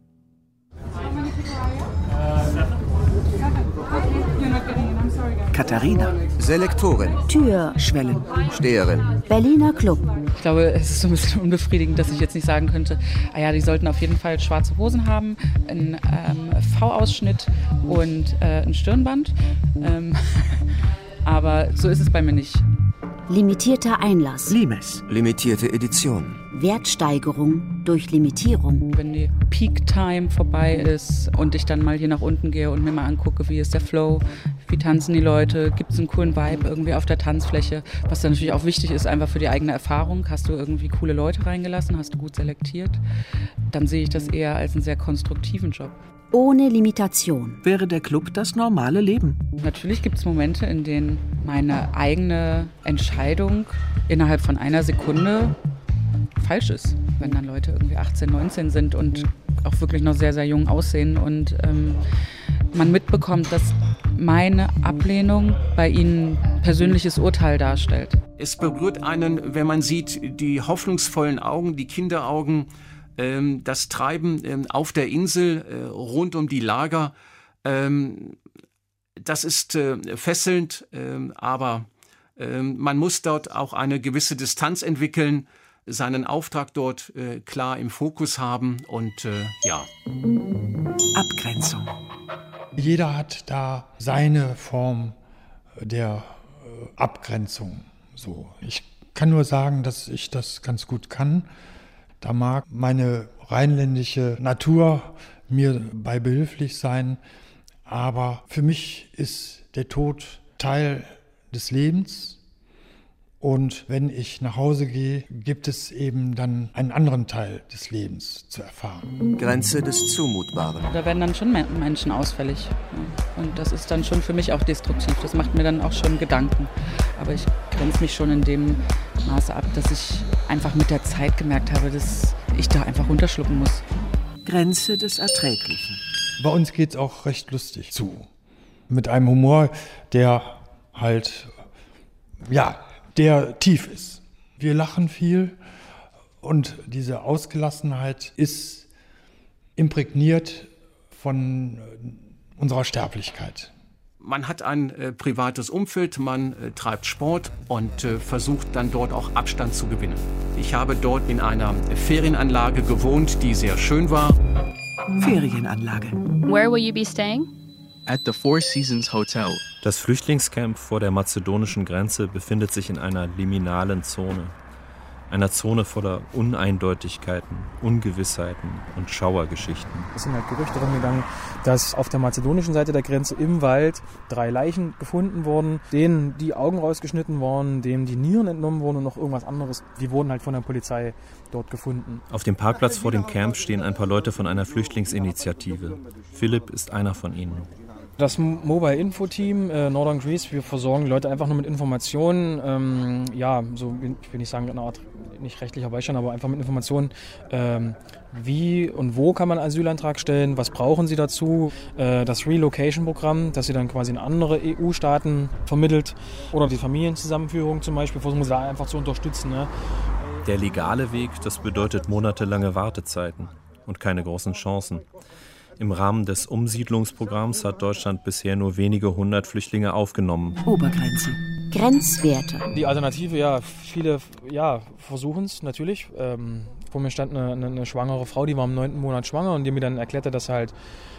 Katharina. Selektorin. Türschwellen. Steherin. Berliner Club. Ich glaube, es ist so ein bisschen unbefriedigend, dass ich jetzt nicht sagen könnte, die sollten auf jeden Fall schwarze Hosen haben, einen V-Ausschnitt und ein Stirnband. Aber so ist es bei mir nicht. Limitierter Einlass. Limes. Limitierte Edition. Wertsteigerung durch Limitierung. Wenn die Peak-Time vorbei ist und ich dann mal hier nach unten gehe und mir mal angucke, wie ist der Flow, wie tanzen die Leute, gibt es einen coolen Vibe irgendwie auf der Tanzfläche, was dann natürlich auch wichtig ist, einfach für die eigene Erfahrung. Hast du irgendwie coole Leute reingelassen, hast du gut selektiert, dann sehe ich das eher als einen sehr konstruktiven Job. Ohne Limitation. Wäre der Club das normale Leben? Natürlich gibt es Momente, in denen meine eigene Entscheidung innerhalb von einer Sekunde falsch ist. Wenn dann Leute irgendwie 18, 19 sind und auch wirklich noch sehr, sehr jung aussehen und man mitbekommt, dass meine Ablehnung bei ihnen persönliches Urteil darstellt. Es berührt einen, wenn man sieht, die hoffnungsvollen Augen, die Kinderaugen, das Treiben auf der Insel, rund um die Lager. Das ist fesselnd, aber man muss dort auch eine gewisse Distanz entwickeln, seinen Auftrag dort klar im Fokus haben und ja. Abgrenzung. Jeder hat da seine Form der Abgrenzung. So, ich kann nur sagen, dass ich das ganz gut kann. Da mag meine rheinländische Natur mir bei behilflich sein, aber für mich ist der Tod Teil des Lebens und wenn ich nach Hause gehe, gibt es eben dann einen anderen Teil des Lebens zu erfahren. Grenze des Zumutbaren. Da werden dann schon Menschen ausfällig und das ist dann schon für mich auch destruktiv. Das macht mir dann auch schon Gedanken, aber ich grenze mich schon in dem Maße ab, dass ich einfach mit der Zeit gemerkt habe, dass ich da einfach runterschlucken muss. Grenze des Erträglichen. Bei uns geht es auch recht lustig zu. Mit einem Humor, der halt, der tief ist. Wir lachen viel und diese Ausgelassenheit ist imprägniert von unserer Sterblichkeit. Man hat ein privates Umfeld, man treibt Sport und versucht dann dort auch Abstand zu gewinnen. Ich habe dort in einer Ferienanlage gewohnt, die sehr schön war. Ferienanlage. Where will you be staying? At the Four Seasons Hotel. Das Flüchtlingscamp vor der mazedonischen Grenze befindet sich in einer liminalen Zone. Einer Zone voller Uneindeutigkeiten, Ungewissheiten und Schauergeschichten. Es sind halt Gerüchte rumgegangen, dass auf der mazedonischen Seite der Grenze im Wald 3 Leichen gefunden wurden, denen die Augen rausgeschnitten wurden, denen die Nieren entnommen wurden und noch irgendwas anderes. Die wurden halt von der Polizei dort gefunden. Auf dem Parkplatz vor dem Camp stehen ein paar Leute von einer Flüchtlingsinitiative. Philipp ist einer von ihnen. Das Mobile Info Team Northern Greece, wir versorgen die Leute einfach nur mit Informationen, so, ich will nicht sagen, eine Art, nicht rechtlicher Beistand, aber einfach mit Informationen, wie und wo kann man einen Asylantrag stellen, was brauchen sie dazu, das Relocation-Programm, das sie dann quasi in andere EU-Staaten vermittelt, oder die Familienzusammenführung zum Beispiel, versuchen sie da einfach zu unterstützen. Ne? Der legale Weg, das bedeutet monatelange Wartezeiten und keine großen Chancen. Im Rahmen des Umsiedlungsprogramms hat Deutschland bisher nur wenige 100 Flüchtlinge aufgenommen. Obergrenze. Grenzwerte. Die Alternative, viele versuchen es natürlich. Vor mir stand eine schwangere Frau, die war im 9. Monat schwanger und die mir dann erklärte, dass halt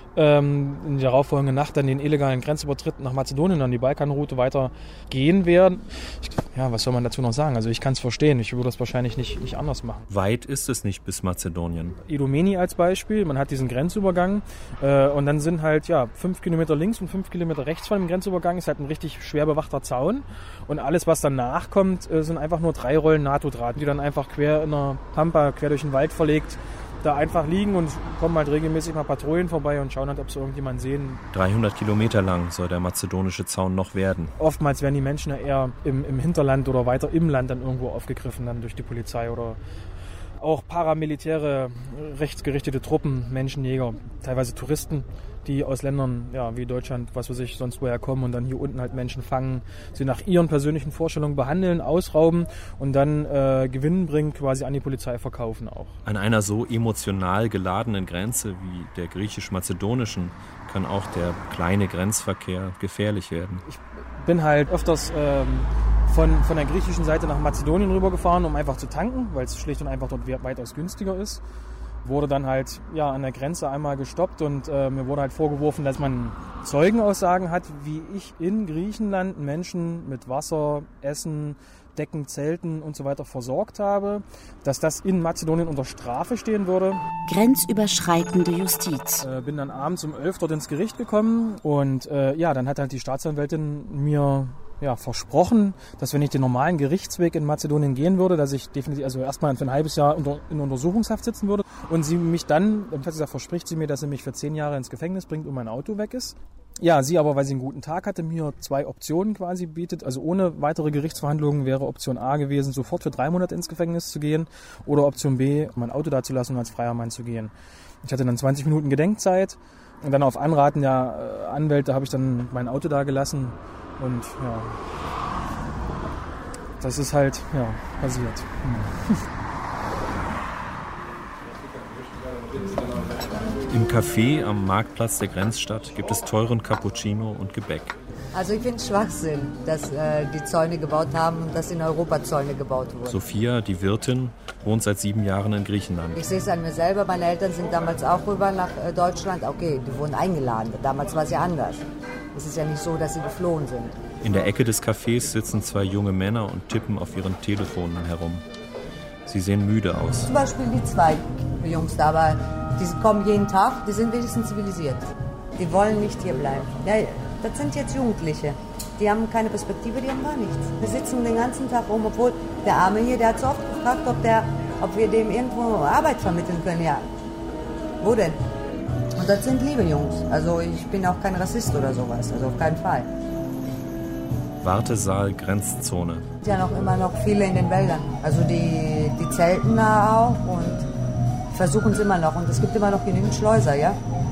in der darauffolgenden Nacht dann den illegalen Grenzübertritt nach Mazedonien an die Balkanroute weiter gehen werden. Was soll man dazu noch sagen? Also ich kann es verstehen, ich würde das wahrscheinlich nicht anders machen. Weit ist es nicht bis Mazedonien. Idomeni als Beispiel, man hat diesen Grenzübergang und dann sind halt 5 Kilometer links und 5 Kilometer rechts von dem Grenzübergang ist halt ein richtig schwer bewachter Zaun und alles, was danach kommt, sind einfach nur 3 Rollen NATO-Draht, die dann einfach quer in der Pampa, quer durch den Wald verlegt, da einfach liegen und kommen halt regelmäßig mal Patrouillen vorbei und schauen halt, ob sie irgendjemanden sehen. 300 Kilometer lang soll der mazedonische Zaun noch werden. Oftmals werden die Menschen ja eher im Hinterland oder weiter im Land dann irgendwo aufgegriffen dann durch die Polizei oder auch paramilitäre, rechtsgerichtete Truppen, Menschenjäger, teilweise Touristen, die aus Ländern wie Deutschland, was weiß ich, sonst woher kommen und dann hier unten halt Menschen fangen, sie nach ihren persönlichen Vorstellungen behandeln, ausrauben und dann Gewinn bringen, quasi an die Polizei verkaufen auch. An einer so emotional geladenen Grenze wie der griechisch-mazedonischen kann auch der kleine Grenzverkehr gefährlich werden. Ich bin halt öfters von der griechischen Seite nach Mazedonien rübergefahren, um einfach zu tanken, weil es schlicht und einfach dort weitaus günstiger ist. Wurde dann halt an der Grenze einmal gestoppt und mir wurde halt vorgeworfen, dass man Zeugenaussagen hat, wie ich in Griechenland Menschen mit Wasser, Essen, Decken, Zelten und so weiter versorgt habe, dass das in Mazedonien unter Strafe stehen würde. Grenzüberschreitende Justiz. Bin dann abends um 11 dort ins Gericht gekommen und dann hat halt die Staatsanwältin mir versprochen, dass wenn ich den normalen Gerichtsweg in Mazedonien gehen würde, dass ich definitiv erstmal für ein halbes Jahr in Untersuchungshaft sitzen würde und sie mich dann, verspricht sie mir, dass sie mich für 10 Jahre ins Gefängnis bringt und mein Auto weg ist. Ja, sie aber, weil sie einen guten Tag hatte, mir 2 Optionen quasi bietet. Also ohne weitere Gerichtsverhandlungen wäre Option A gewesen, sofort für 3 Monate ins Gefängnis zu gehen oder Option B, mein Auto da zu lassen und als freier Mann zu gehen. Ich hatte dann 20 Minuten Gedenkzeit und dann auf Anraten der Anwälte habe ich dann mein Auto da gelassen. Und das ist halt passiert. Im Café am Marktplatz der Grenzstadt gibt es teuren Cappuccino und Gebäck. Also ich finde es Schwachsinn, dass die Zäune gebaut haben und dass in Europa Zäune gebaut wurden. Sophia, die Wirtin, wohnt seit 7 Jahren in Griechenland. Ich sehe es an mir selber, meine Eltern sind damals auch rüber nach Deutschland. Okay, die wurden eingeladen, damals war es ja anders. Es ist ja nicht so, dass sie geflohen sind. In der Ecke des Cafés sitzen 2 junge Männer und tippen auf ihren Telefonen herum. Sie sehen müde aus. Zum Beispiel die 2 Jungs da, aber die kommen jeden Tag, die sind wenigstens zivilisiert. Die wollen nicht hier bleiben. Ja, das sind jetzt Jugendliche. Die haben keine Perspektive, die haben gar nichts. Wir sitzen den ganzen Tag rum, obwohl der Arme hier, der hat so oft gefragt, ob wir dem irgendwo Arbeit vermitteln können. Ja, wo denn? Und das sind liebe Jungs. Also ich bin auch kein Rassist oder sowas, also auf keinen Fall. Wartesaal, Grenzzone. Es sind ja immer noch viele in den Wäldern. Also die zelten da auch und versuchen es immer noch. Und es gibt immer noch genügend Schleuser, ja.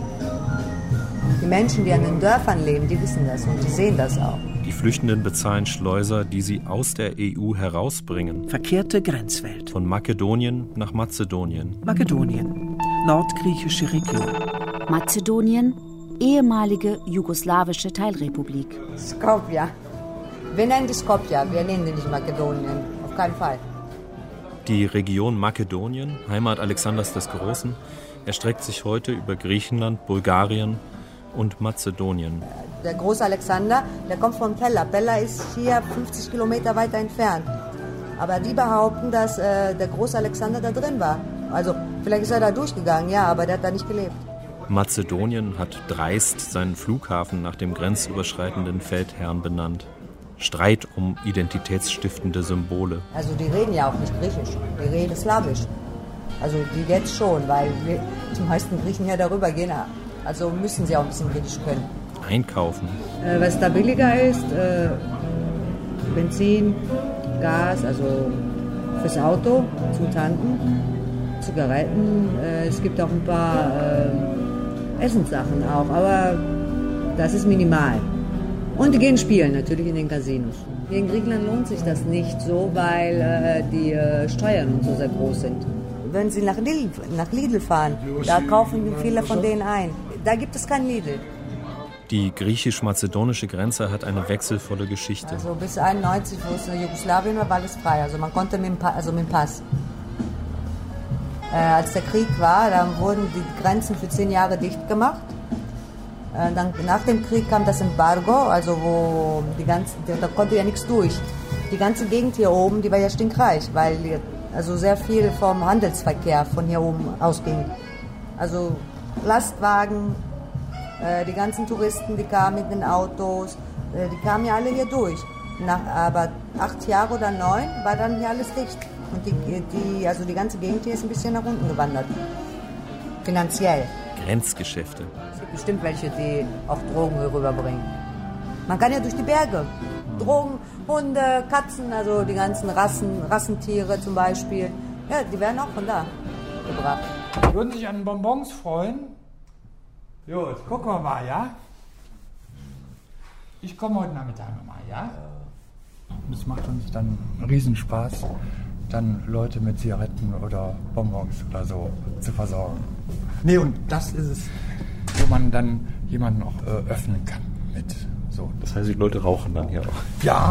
Die Menschen, die an den Dörfern leben, die wissen das und die sehen das auch. Die Flüchtenden bezahlen Schleuser, die sie aus der EU herausbringen. Verkehrte Grenzwelt. Von Makedonien nach Mazedonien. Makedonien, nordgriechische Region. Mazedonien, ehemalige jugoslawische Teilrepublik. Skopje. Wir nennen die Skopje, wir nennen die nicht Makedonien. Auf keinen Fall. Die Region Makedonien, Heimat Alexanders des Großen, erstreckt sich heute über Griechenland, Bulgarien und Mazedonien. Der große Alexander, der kommt von Pella. Pella ist hier 50 Kilometer weiter entfernt. Aber die behaupten, dass der große Alexander da drin war. Also vielleicht ist er da durchgegangen, ja, aber der hat da nicht gelebt. Mazedonien hat dreist seinen Flughafen nach dem grenzüberschreitenden Feldherrn benannt. Streit um identitätsstiftende Symbole. Also die reden ja auch nicht Griechisch, die reden Slawisch. Also die jetzt schon, weil die meisten Griechen ja darüber gehen. Also müssen sie auch ein bisschen Griechisch können. einkaufen. Was da billiger ist, Benzin, Gas, also fürs Auto, zum Tanken, Zigaretten. Es gibt auch ein paar Essenssachen auch, aber das ist minimal. Und die gehen spielen, natürlich in den Casinos. Hier in Griechenland lohnt sich das nicht so, weil die Steuern und so sehr groß sind. Wenn Sie nach Lidl fahren, da kaufen viele von denen ein. Da gibt es kein Lidl. Die griechisch-mazedonische Grenze hat eine wechselvolle Geschichte. Also bis 1991, wo es Jugoslawien war, war alles frei. Also man konnte mit dem Pass. Als der Krieg war, dann wurden die Grenzen für 10 Jahre dicht gemacht. Dann, nach dem Krieg kam das Embargo, also wo da konnte ja nichts durch. Die ganze Gegend hier oben, die war ja stinkreich, weil also sehr viel vom Handelsverkehr von hier oben ausging. Also Lastwagen, die ganzen Touristen, die kamen mit den Autos, die kamen ja alle hier durch. Aber 8 Jahre oder 9 war dann hier alles dicht. Und die ganze Gegend hier ist ein bisschen nach unten gewandert. Finanziell. Grenzgeschäfte. Es gibt bestimmt welche, die auch Drogen hier rüberbringen. Man kann ja durch die Berge. Drogen, Hunde, Katzen, also die ganzen Rassentiere zum Beispiel. Ja, die werden auch von da gebracht. Würden sich an Bonbons freuen? Gut, gucken wir mal, ja? Ich komme heute Nachmittag nochmal, ja? Es macht uns dann Riesenspaß, dann Leute mit Zigaretten oder Bonbons oder so zu versorgen. Nee, und das ist es, wo man dann jemanden auch öffnen kann mit so. Das heißt, die Leute rauchen dann hier auch? Ja.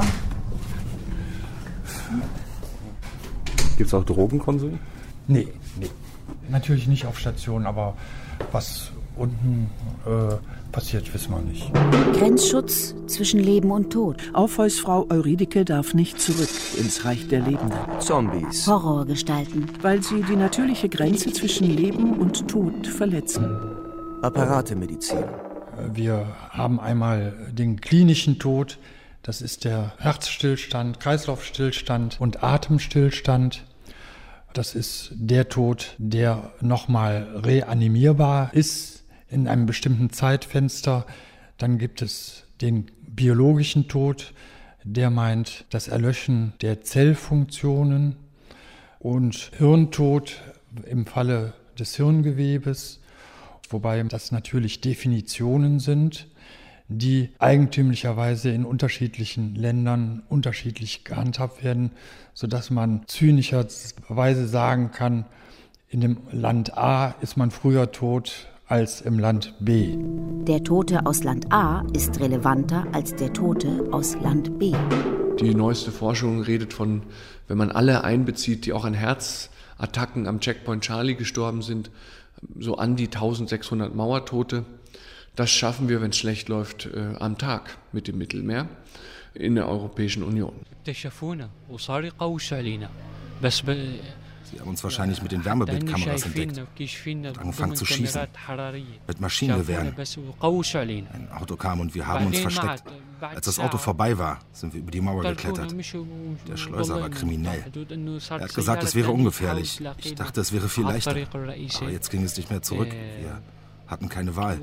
Gibt es auch Drogenkonsum? Nee. Natürlich nicht auf Station, aber was unten passiert, wissen wir nicht. Grenzschutz zwischen Leben und Tod. Aufheusfrau Eurydike darf nicht zurück ins Reich der Lebenden. Zombies. Horrorgestalten. Weil sie die natürliche Grenze zwischen Leben und Tod verletzen. Apparatemedizin. Wir haben einmal den klinischen Tod. Das ist der Herzstillstand, Kreislaufstillstand und Atemstillstand. Das ist der Tod, der nochmal reanimierbar ist in einem bestimmten Zeitfenster. Dann gibt es den biologischen Tod, der meint das Erlöschen der Zellfunktionen, und Hirntod im Falle des Hirngewebes, wobei das natürlich Definitionen sind, die eigentümlicherweise in unterschiedlichen Ländern unterschiedlich gehandhabt werden, sodass man zynischerweise sagen kann, in dem Land A ist man früher tot als im Land B. Der Tote aus Land A ist relevanter als der Tote aus Land B. Die neueste Forschung redet von, wenn man alle einbezieht, die auch an Herzattacken am Checkpoint Charlie gestorben sind, so an die 1600 Mauertote. Das schaffen wir, wenn es schlecht läuft, am Tag mit dem Mittelmeer in der Europäischen Union. Sie haben uns wahrscheinlich mit den Wärmebildkameras entdeckt und angefangen zu schießen. Mit Maschinengewehren. Ein Auto kam und wir haben uns versteckt. Als das Auto vorbei war, sind wir über die Mauer geklettert. Der Schleuser war kriminell. Er hat gesagt, es wäre ungefährlich. Ich dachte, es wäre viel leichter. Aber jetzt ging es nicht mehr zurück. Wir hatten keine Wahl.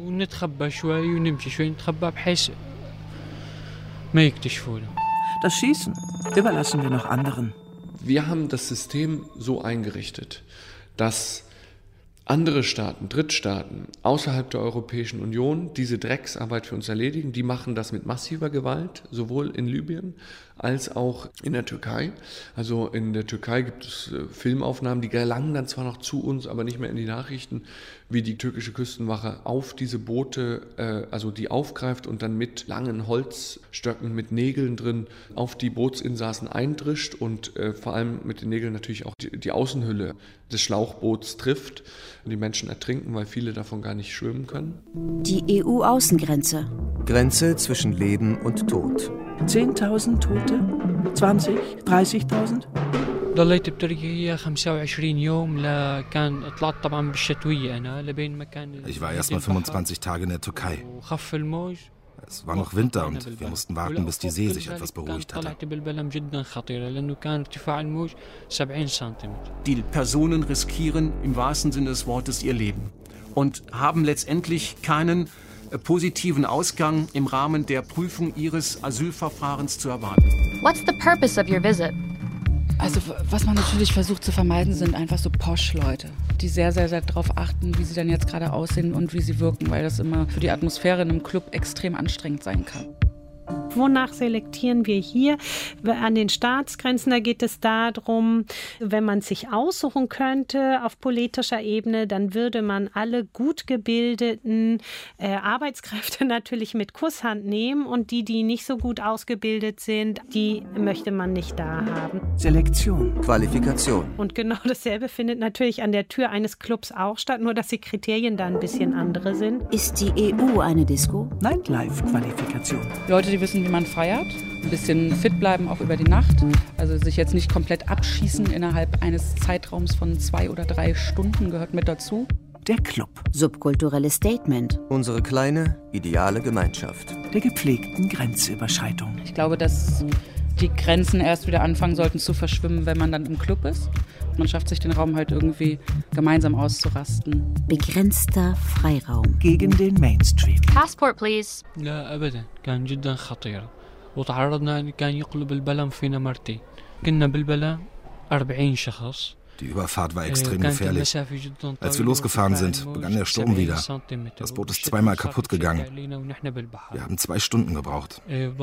Das Schießen überlassen wir noch anderen. Wir haben das System so eingerichtet, dass andere Staaten, Drittstaaten außerhalb der Europäischen Union diese Drecksarbeit für uns erledigen. Die machen das mit massiver Gewalt, sowohl in Libyen als auch in der Türkei. Also in der Türkei gibt es Filmaufnahmen, die gelangen dann zwar noch zu uns, aber nicht mehr in die Nachrichten, wie die türkische Küstenwache auf diese Boote, also die aufgreift und dann mit langen Holzstöcken, mit Nägeln drin, auf die Bootsinsassen eindrischt und vor allem mit den Nägeln natürlich auch die Außenhülle des Schlauchboots trifft. Die Menschen ertrinken, weil viele davon gar nicht schwimmen können. Die EU-Außengrenze. Grenze zwischen Leben und Tod. 10.000 Tote? 20? 30.000? ضليت بتركيا 25 يوم كان طلعت طبعا بالشتوية أنا لبين ما كان. Ich war erst mal 25 Tage in der Türkei. وخف الموج. Es war noch Winter und wir mussten warten, bis die See sich etwas beruhigt hatte. Die Personen riskieren im wahrsten Sinne des Wortes ihr Leben und haben letztendlich keinen positiven Ausgang im Rahmen der Prüfung ihres Asylverfahrens zu erwarten. What's the purpose of your visit? Also was man natürlich versucht zu vermeiden, sind einfach so Posch-Leute, die sehr, sehr, sehr darauf achten, wie sie dann jetzt gerade aussehen und wie sie wirken, weil das immer für die Atmosphäre in einem Club extrem anstrengend sein kann. Wonach selektieren wir hier? An den Staatsgrenzen, da geht es darum, wenn man sich aussuchen könnte auf politischer Ebene, dann würde man alle gut gebildeten Arbeitskräfte natürlich mit Kusshand nehmen und die nicht so gut ausgebildet sind, die möchte man nicht da haben. Selektion. Qualifikation. Und genau dasselbe findet natürlich an der Tür eines Clubs auch statt, nur dass die Kriterien da ein bisschen andere sind. Ist die EU eine Disco? Nightlife-Qualifikation. Leute, die wissen, wie man feiert, ein bisschen fit bleiben, auch über die Nacht. Also sich jetzt nicht komplett abschießen innerhalb eines Zeitraums von 2 oder 3 Stunden gehört mit dazu. Der Club. Subkulturelles Statement. Unsere kleine, ideale Gemeinschaft. Der gepflegten Grenzüberschreitung. Ich glaube, dass die Grenzen erst wieder anfangen sollten zu verschwimmen, wenn man dann im Club ist. Man schafft sich den Raum halt irgendwie gemeinsam auszurasten. Begrenzter Freiraum. Gegen den Mainstream. Passport, please. لا أبدا كان جدا خطير وتعرضنا أن كان يقلب البلم فينا مرتين كنا بالبلم 40 شخص. Die Überfahrt war extrem gefährlich. Als wir losgefahren sind, begann der Sturm wieder. Das Boot ist zweimal kaputt gegangen. Wir haben 2 Stunden gebraucht.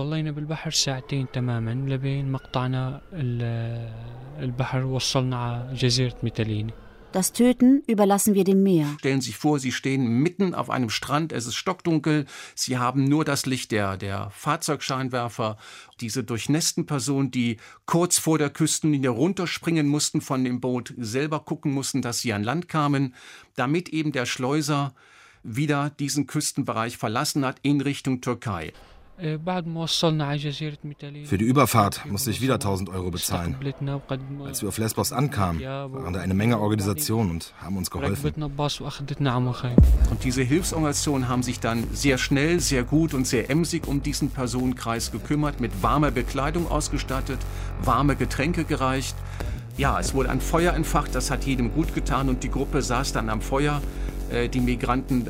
Das Töten überlassen wir dem Meer. Stellen Sie sich vor, Sie stehen mitten auf einem Strand, es ist stockdunkel, Sie haben nur das Licht der Fahrzeugscheinwerfer. Diese durchnässten Personen, die kurz vor der Küstenlinie runterspringen mussten von dem Boot, selber gucken mussten, dass sie an Land kamen, damit eben der Schleuser wieder diesen Küstenbereich verlassen hat in Richtung Türkei. Für die Überfahrt musste ich wieder 1.000 Euro bezahlen. Als wir auf Lesbos ankamen, waren da eine Menge Organisationen und haben uns geholfen. Und diese Hilfsorganisationen haben sich dann sehr schnell, sehr gut und sehr emsig um diesen Personenkreis gekümmert, mit warmer Bekleidung ausgestattet, warme Getränke gereicht. Ja, es wurde ein Feuer entfacht, das hat jedem gut getan und die Gruppe saß dann am Feuer, die Migranten,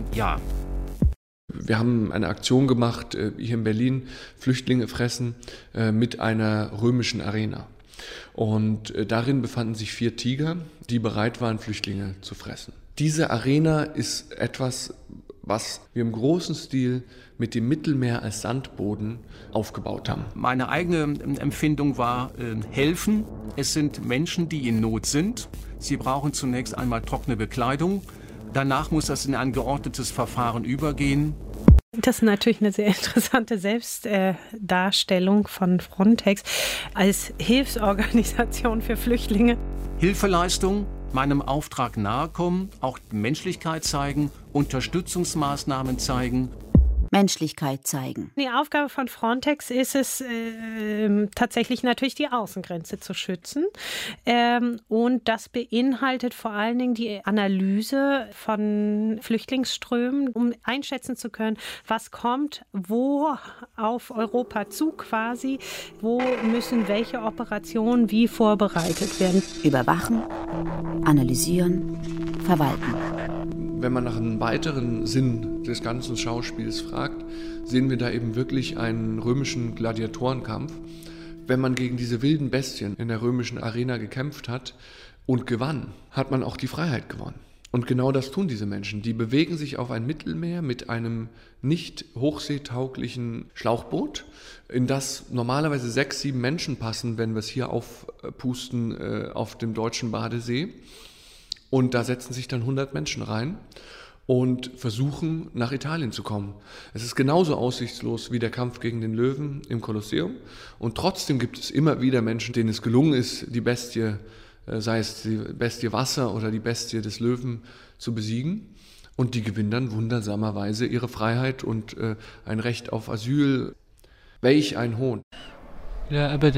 Wir haben eine Aktion gemacht, hier in Berlin, Flüchtlinge fressen, mit einer römischen Arena. Und darin befanden sich 4 Tiger, die bereit waren, Flüchtlinge zu fressen. Diese Arena ist etwas, was wir im großen Stil mit dem Mittelmeer als Sandboden aufgebaut haben. Meine eigene Empfindung war helfen. Es sind Menschen, die in Not sind. Sie brauchen zunächst einmal trockene Bekleidung. Danach muss das in ein geordnetes Verfahren übergehen. Das ist natürlich eine sehr interessante Selbstdarstellung von Frontex als Hilfsorganisation für Flüchtlinge. Hilfeleistung, meinem Auftrag nahekommen, auch Menschlichkeit zeigen, Unterstützungsmaßnahmen zeigen. Menschlichkeit zeigen. Die Aufgabe von Frontex ist es, tatsächlich natürlich die Außengrenze zu schützen. Und das beinhaltet vor allen Dingen die Analyse von Flüchtlingsströmen, um einschätzen zu können, was kommt, wo auf Europa zu quasi, wo müssen welche Operationen wie vorbereitet werden. Überwachen, analysieren, verwalten. Wenn man nach einem weiteren Sinn des ganzen Schauspiels fragt, sehen wir da eben wirklich einen römischen Gladiatorenkampf. Wenn man gegen diese wilden Bestien in der römischen Arena gekämpft hat und gewann, hat man auch die Freiheit gewonnen. Und genau das tun diese Menschen. Die bewegen sich auf ein Mittelmeer mit einem nicht hochseetauglichen Schlauchboot, in das normalerweise 6, 7 Menschen passen, wenn wir es hier aufpusten auf dem deutschen Badesee. Und da setzen sich dann 100 Menschen rein und versuchen, nach Italien zu kommen. Es ist genauso aussichtslos wie der Kampf gegen den Löwen im Kolosseum. Und trotzdem gibt es immer wieder Menschen, denen es gelungen ist, die Bestie, sei es die Bestie Wasser oder die Bestie des Löwen, zu besiegen. Und die gewinnen dann wundersamerweise ihre Freiheit und ein Recht auf Asyl. Welch ein Hohn. Ich habe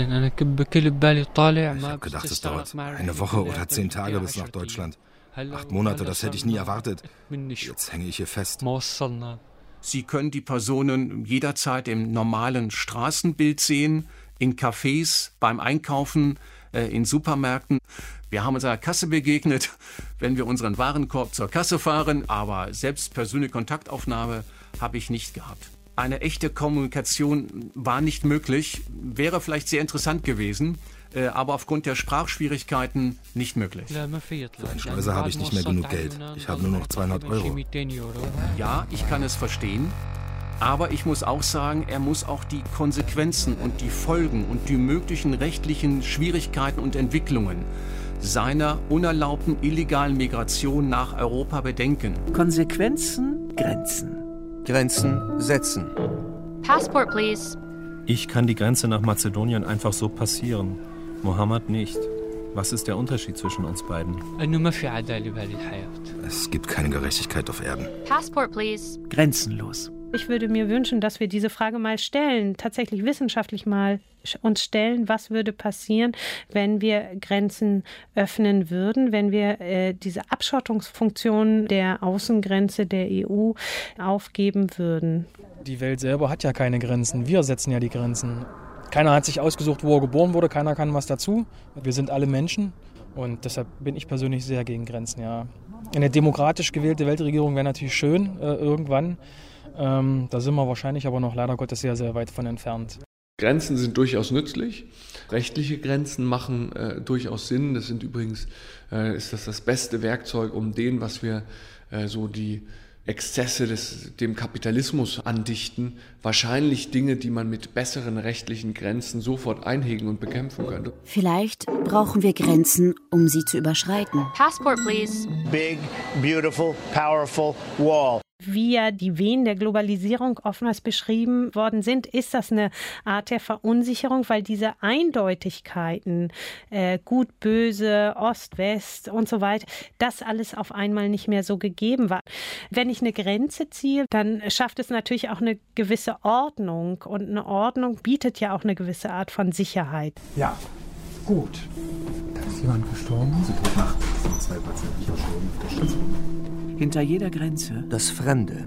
gedacht, es dauert eine Woche oder 10 Tage bis nach Deutschland. 8 Monate, das hätte ich nie erwartet. Jetzt hänge ich hier fest. Sie können die Personen jederzeit im normalen Straßenbild sehen, in Cafés, beim Einkaufen, in Supermärkten. Wir haben uns an der Kasse begegnet, wenn wir unseren Warenkorb zur Kasse fahren, aber selbst persönliche Kontaktaufnahme habe ich nicht gehabt. Eine echte Kommunikation war nicht möglich, wäre vielleicht sehr interessant gewesen, aber aufgrund der Sprachschwierigkeiten nicht möglich. Für einen Schleuser habe ich nicht mehr genug Geld. Ich habe nur noch 200 Euro. Ja, ich kann es verstehen, aber ich muss auch sagen, er muss auch die Konsequenzen und die Folgen und die möglichen rechtlichen Schwierigkeiten und Entwicklungen seiner unerlaubten illegalen Migration nach Europa bedenken. Konsequenzen, Grenzen. Grenzen setzen. Passport, please. Ich kann die Grenze nach Mazedonien einfach so passieren. Mohammed nicht. Was ist der Unterschied zwischen uns beiden? Es gibt keine Gerechtigkeit auf Erden. Passport, please. Grenzenlos. Ich würde mir wünschen, dass wir diese Frage mal stellen, tatsächlich wissenschaftlich mal uns stellen, was würde passieren, wenn wir Grenzen öffnen würden, wenn wir diese Abschottungsfunktion der Außengrenze der EU aufgeben würden. Die Welt selber hat ja keine Grenzen, wir setzen ja die Grenzen. Keiner hat sich ausgesucht, wo er geboren wurde, keiner kann was dazu. Wir sind alle Menschen und deshalb bin ich persönlich sehr gegen Grenzen, ja. Eine demokratisch gewählte Weltregierung wäre natürlich schön, irgendwann. Da sind wir wahrscheinlich aber noch leider Gottes sehr, sehr weit von entfernt. Grenzen sind durchaus nützlich. Rechtliche Grenzen machen durchaus Sinn. Das sind übrigens, ist das beste Werkzeug, um was wir so die Exzesse dem Kapitalismus andichten, wahrscheinlich Dinge, die man mit besseren rechtlichen Grenzen sofort einhegen und bekämpfen könnte. Vielleicht brauchen wir Grenzen, um sie zu überschreiten. Passport, please. Big, beautiful, powerful wall. Wie ja die Wehen der Globalisierung oftmals beschrieben worden sind, ist das eine Art der Verunsicherung, weil diese Eindeutigkeiten, gut, böse, Ost, West und so weiter, das alles auf einmal nicht mehr so gegeben war. Wenn ich eine Grenze ziehe, dann schafft es natürlich auch eine gewisse Ordnung und eine Ordnung bietet ja auch eine gewisse Art von Sicherheit. Ja, gut. Da ist jemand gestorben. Sind heute Nacht 2 Patienten verstorben auf der Station. Hinter jeder Grenze das Fremde.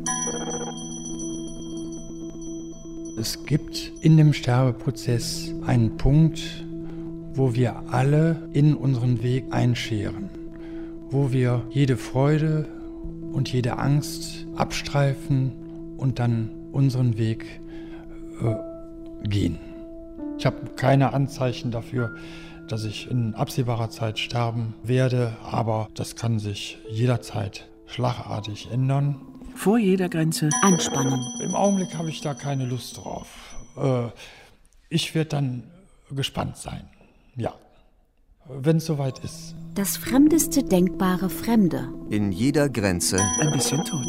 Es gibt in dem Sterbeprozess einen Punkt, wo wir alle in unseren Weg einscheren, wo wir jede Freude und jede Angst abstreifen und dann unseren Weg gehen. Ich habe keine Anzeichen dafür, dass ich in absehbarer Zeit sterben werde, aber das kann sich jederzeit schlagartig ändern. Vor jeder Grenze anspannen. Im Augenblick habe ich da keine Lust drauf. Ich werde dann gespannt sein. Ja, wenn es soweit ist. Das fremdeste denkbare Fremde. In jeder Grenze ein bisschen tot.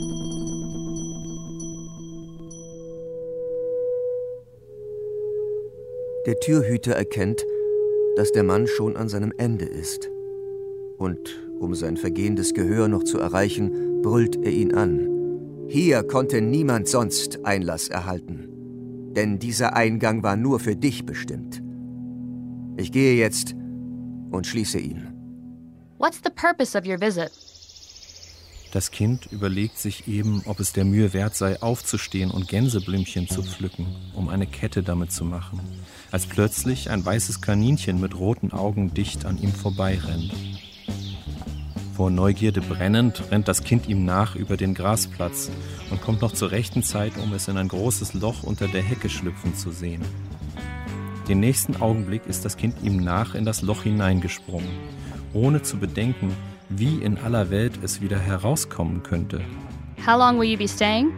Der Türhüter erkennt, dass der Mann schon an seinem Ende ist. Und um sein vergehendes Gehör noch zu erreichen, brüllt er ihn an. Hier konnte niemand sonst Einlass erhalten, denn dieser Eingang war nur für dich bestimmt. Ich gehe jetzt und schließe ihn. What's the purpose of your visit? Das Kind überlegt sich eben, ob es der Mühe wert sei, aufzustehen und Gänseblümchen zu pflücken, um eine Kette damit zu machen, als plötzlich ein weißes Kaninchen mit roten Augen dicht an ihm vorbeirennt. Vor Neugierde brennend rennt das Kind ihm nach über den Grasplatz und kommt noch zur rechten Zeit, um es in ein großes Loch unter der Hecke schlüpfen zu sehen. Den nächsten Augenblick ist das Kind ihm nach in das Loch hineingesprungen, ohne zu bedenken, wie in aller Welt es wieder herauskommen könnte. How long will you be staying?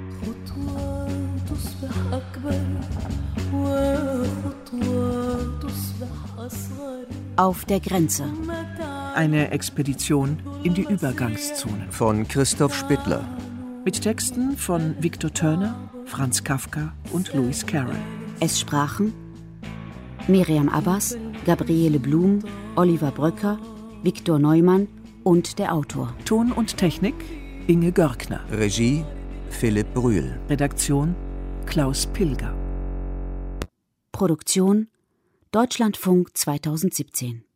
Auf der Grenze. Eine Expedition in die Übergangszonen. Von Christoph Spittler. Mit Texten von Victor Turner, Franz Kafka und Lewis Carroll. Es sprachen Miriam Abbas, Gabriele Blum, Oliver Bröcker, Viktor Neumann und der Autor. Ton und Technik Inge Görkner. Regie Philipp Brühl. Redaktion Klaus Pilger. Produktion Deutschlandfunk 2017.